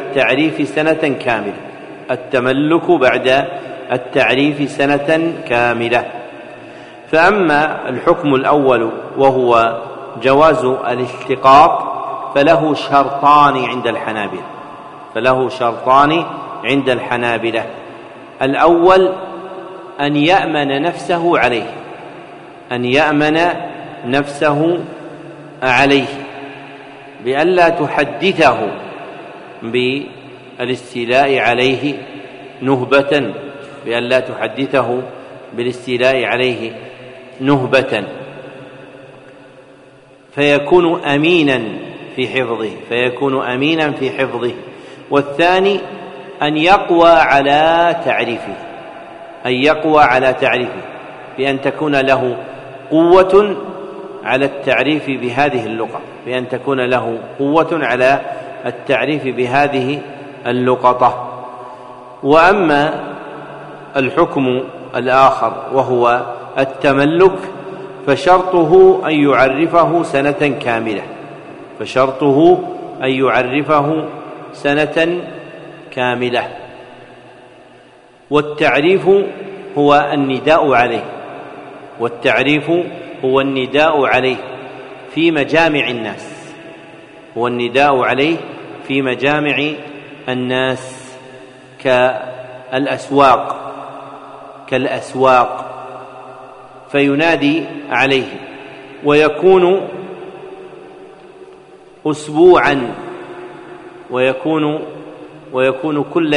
التعريف سنة كاملة. فأما الحكم الأول وهو جواز الالتقاط فله شرطان عند الحنابلة. الأول أن يأمن نفسه عليه بألا تحدثه بالاستيلاء عليه نهبة، فيكون أمينا في حفظه. والثاني أن يقوى على تعريفه بأن تكون له قوة على التعريف بهذه اللقطة. وأما الحكم الآخر وهو التملك فشرطه أن يعرفه سنة كاملة. والتعريف هو النداء عليه في مجامع الناس كالأسواق فينادي عليه، ويكون أسبوعا، ويكون كل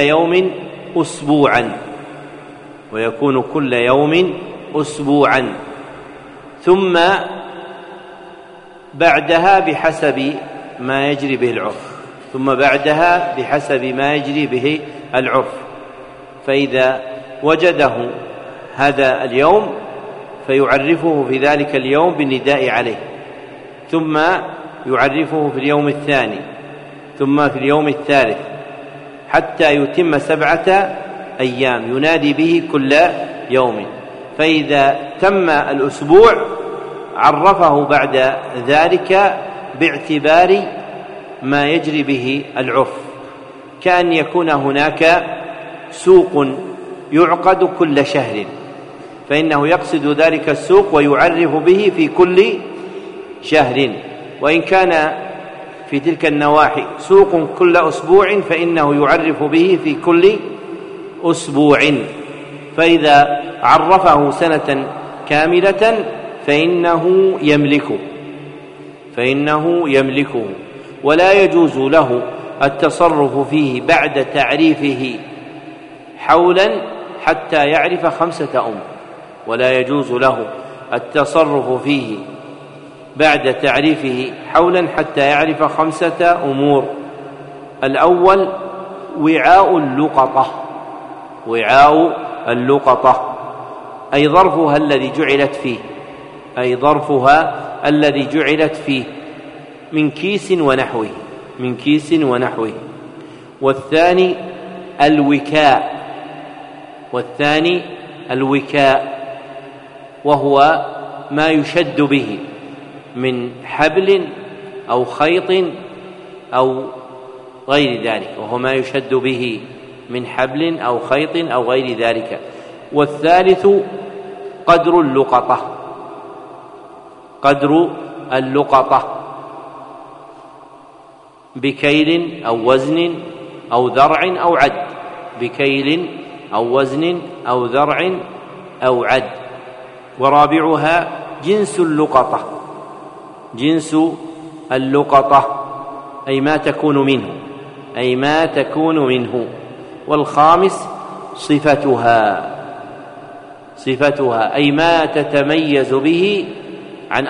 يوم أسبوعا، ثم بعدها بحسب ما يجري به العرف. فإذا وجده هذا اليوم فيعرفه في ذلك اليوم بالنداء عليه، ثم يعرفه في اليوم الثاني، ثم في اليوم الثالث، حتى يتم 7 أيام ينادي به كل يوم. فإذا تم الأسبوع عرفه بعد ذلك باعتبار ما يجري به العرف، كأن يكون هناك سوق يعقد كل شهر، فإنه يقصد ذلك السوق ويعرف به في كل شهر. وإن كان في تلك النواحي سوق كل أسبوع فإنه يعرف به في كل أسبوع. فإذا عرفه سنة كاملة فإنه يملكه ولا يجوز له التصرف فيه بعد تعريفه حولا حتى يعرف 5 أمور. ولا يجوز له التصرف فيه بعد تعريفه حولا حتى يعرف 5 أمور. الأول وعاء اللقطة أي ظرفها الذي جعلت فيه من كيس ونحوه. والثاني الوكاء وهو ما يشد به من حبل أو خيط أو غير ذلك. والثالث قدر اللقطة بكيل أو وزن أو ذرع أو عد. ورابعها جنس اللقطة أي ما تكون منه. والخامس صفتها أي ما تتميز به عن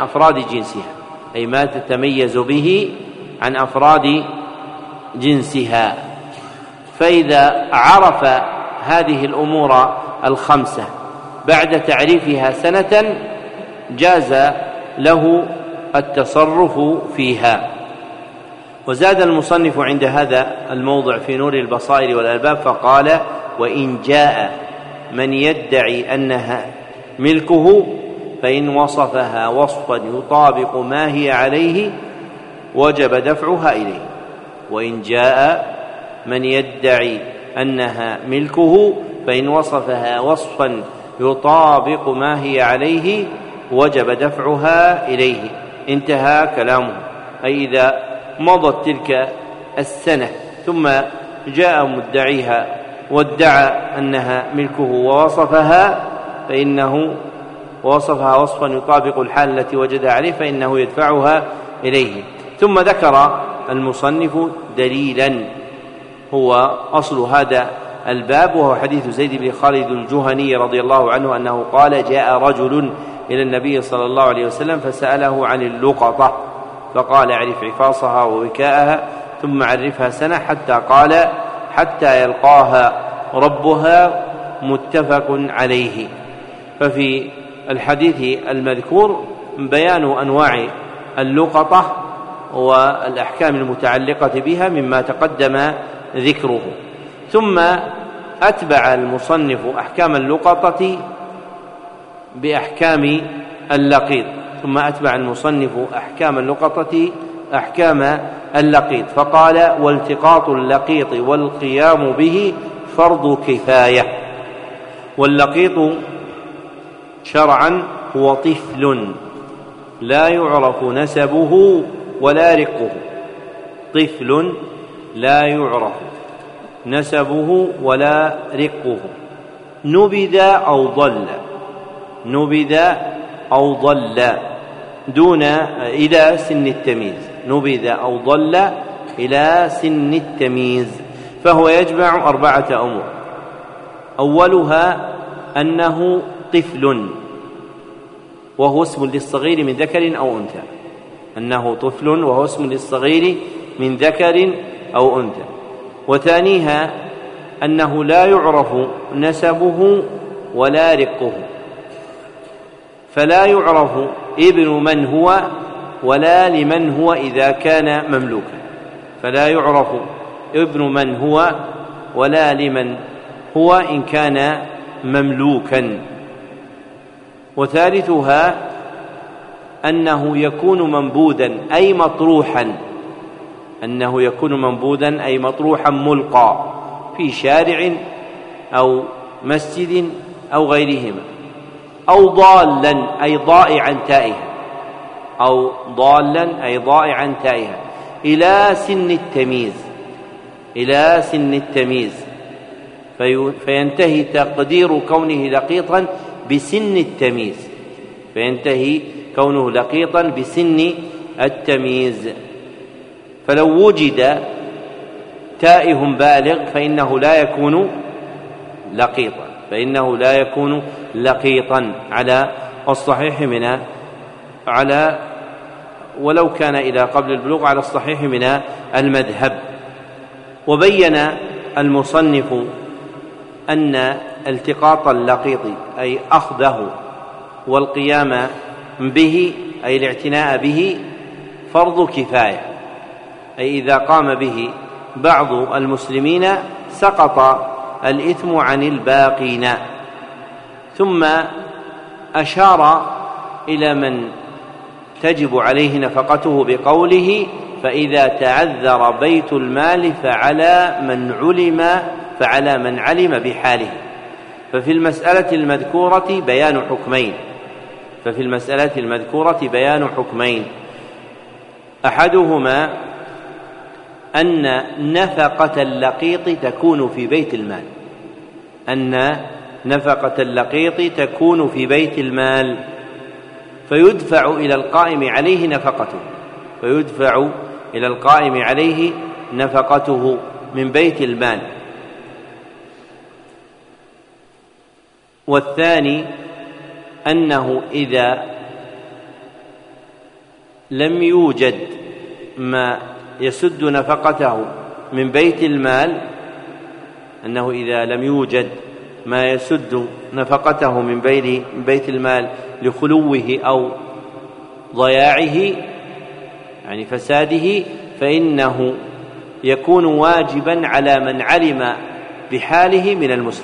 أفراد جنسها. فإذا عرف هذه الأمور 5 بعد تعريفها سنة جاز له التصرف فيها. وزاد المصنف عند هذا الموضع في نور البصائر والألباب فقال: وإن جاء من يدعي أنها ملكه فإن وصفها وصفا يطابق ما هي عليه وجب دفعها إليه. وإن جاء من يدعي أنها ملكه فإن وصفها وصفا يطابق ما هي عليه وجب دفعها إليه. انتهى كلامه. أي إذا مضت تلك السنة ثم جاء مدعيها وادعى أنها ملكه ووصفها وصفا يطابق الحال التي وجدها عليه فإنه يدفعها إليه. ثم ذكر المصنف دليلا هو أصل هذا الباب، وهو حديث زيد بن خالد الجهني رضي الله عنه أنه قال: جاء رجل إلى النبي صلى الله عليه وسلم فسأله عن اللقطة فقال: اعرف عفاصها ووكاءها ثم عرفها سنة حتى يلقاها ربها، متفق عليه. ففي الحديث المذكور بيان أنواع اللقطة والأحكام المتعلقة بها مما تقدم ذكره. ثم أتبع المصنف أحكام اللقطة بأحكام اللقيط، أحكام اللقيط فقال: والتقاط اللقيط والقيام به فرض كفاية. واللقيط شرعا هو طفل لا يعرف نسبه ولا رقه، نبذ أو ضل دون إلى سن التمييز، فهو يجمع 4 أمور. أولها أنه طفل وهو اسم للصغير من ذكر أو أنثى. وثانيها أنه لا يعرف نسبه ولا رقه، فلا يعرف ابن من هو ولا لمن هو إذا كان مملوكا، إن كان مملوكا. وثالثها أنه يكون منبوذا أي مطروحا ملقى في شارع أو مسجد أو غيرهما، أو ضالا أي ضائعا تائها إلى سن التمييز، فينتهي تقدير كونه لقيطا بسن التمييز، فينتهي كونه لقيطا بسن التمييز. فلو وجد تائه بالغ فإنه لا يكون لقيطا على الصحيح ولو كان إلى قبل البلوغ على الصحيح من المذهب. وبين المصنف أن التقاط اللقيط أي أخذه والقيام به أي الاعتناء به فرض كفاية، أي إذا قام به بعض المسلمين سقط الإثم عن الباقين. ثم أشار إلى من تجب عليه نفقته بقوله: فإذا تعذر بيت المال فعلى من علم بحاله. ففي المسألة المذكورة بيان حكمين، أحدهما أن نفقة اللقيط تكون في بيت المال فيدفع إلى القائم عليه نفقته من بيت المال. والثاني أنه إذا لم يوجد ما يسد نفقته من بيت المال لخلوه أو ضياعه يعني فساده، فإنه يكون واجبا على من علم بحاله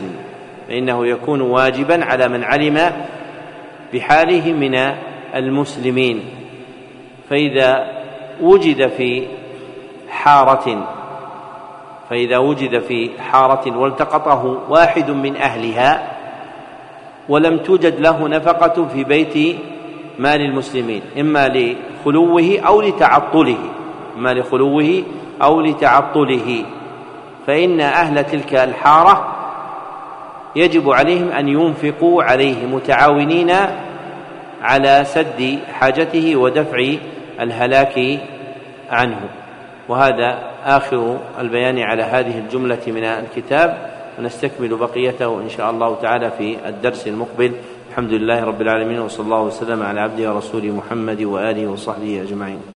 من المسلمين. فإذا وجد في حارة والتقطه واحد من أهلها ولم توجد له نفقة في بيت مال المسلمين إما لخلوه أو لتعطله، فإن أهل تلك الحارة يجب عليهم أن ينفقوا عليه متعاونين على سد حاجته ودفع الهلاك عنه. وهذا آخر البيان على هذه الجملة من الكتاب، ونستكمل بقيته إن شاء الله تعالى في الدرس المقبل. الحمد لله رب العالمين، وصلى الله وسلم على عبده ورسوله محمد وآله وصحبه أجمعين.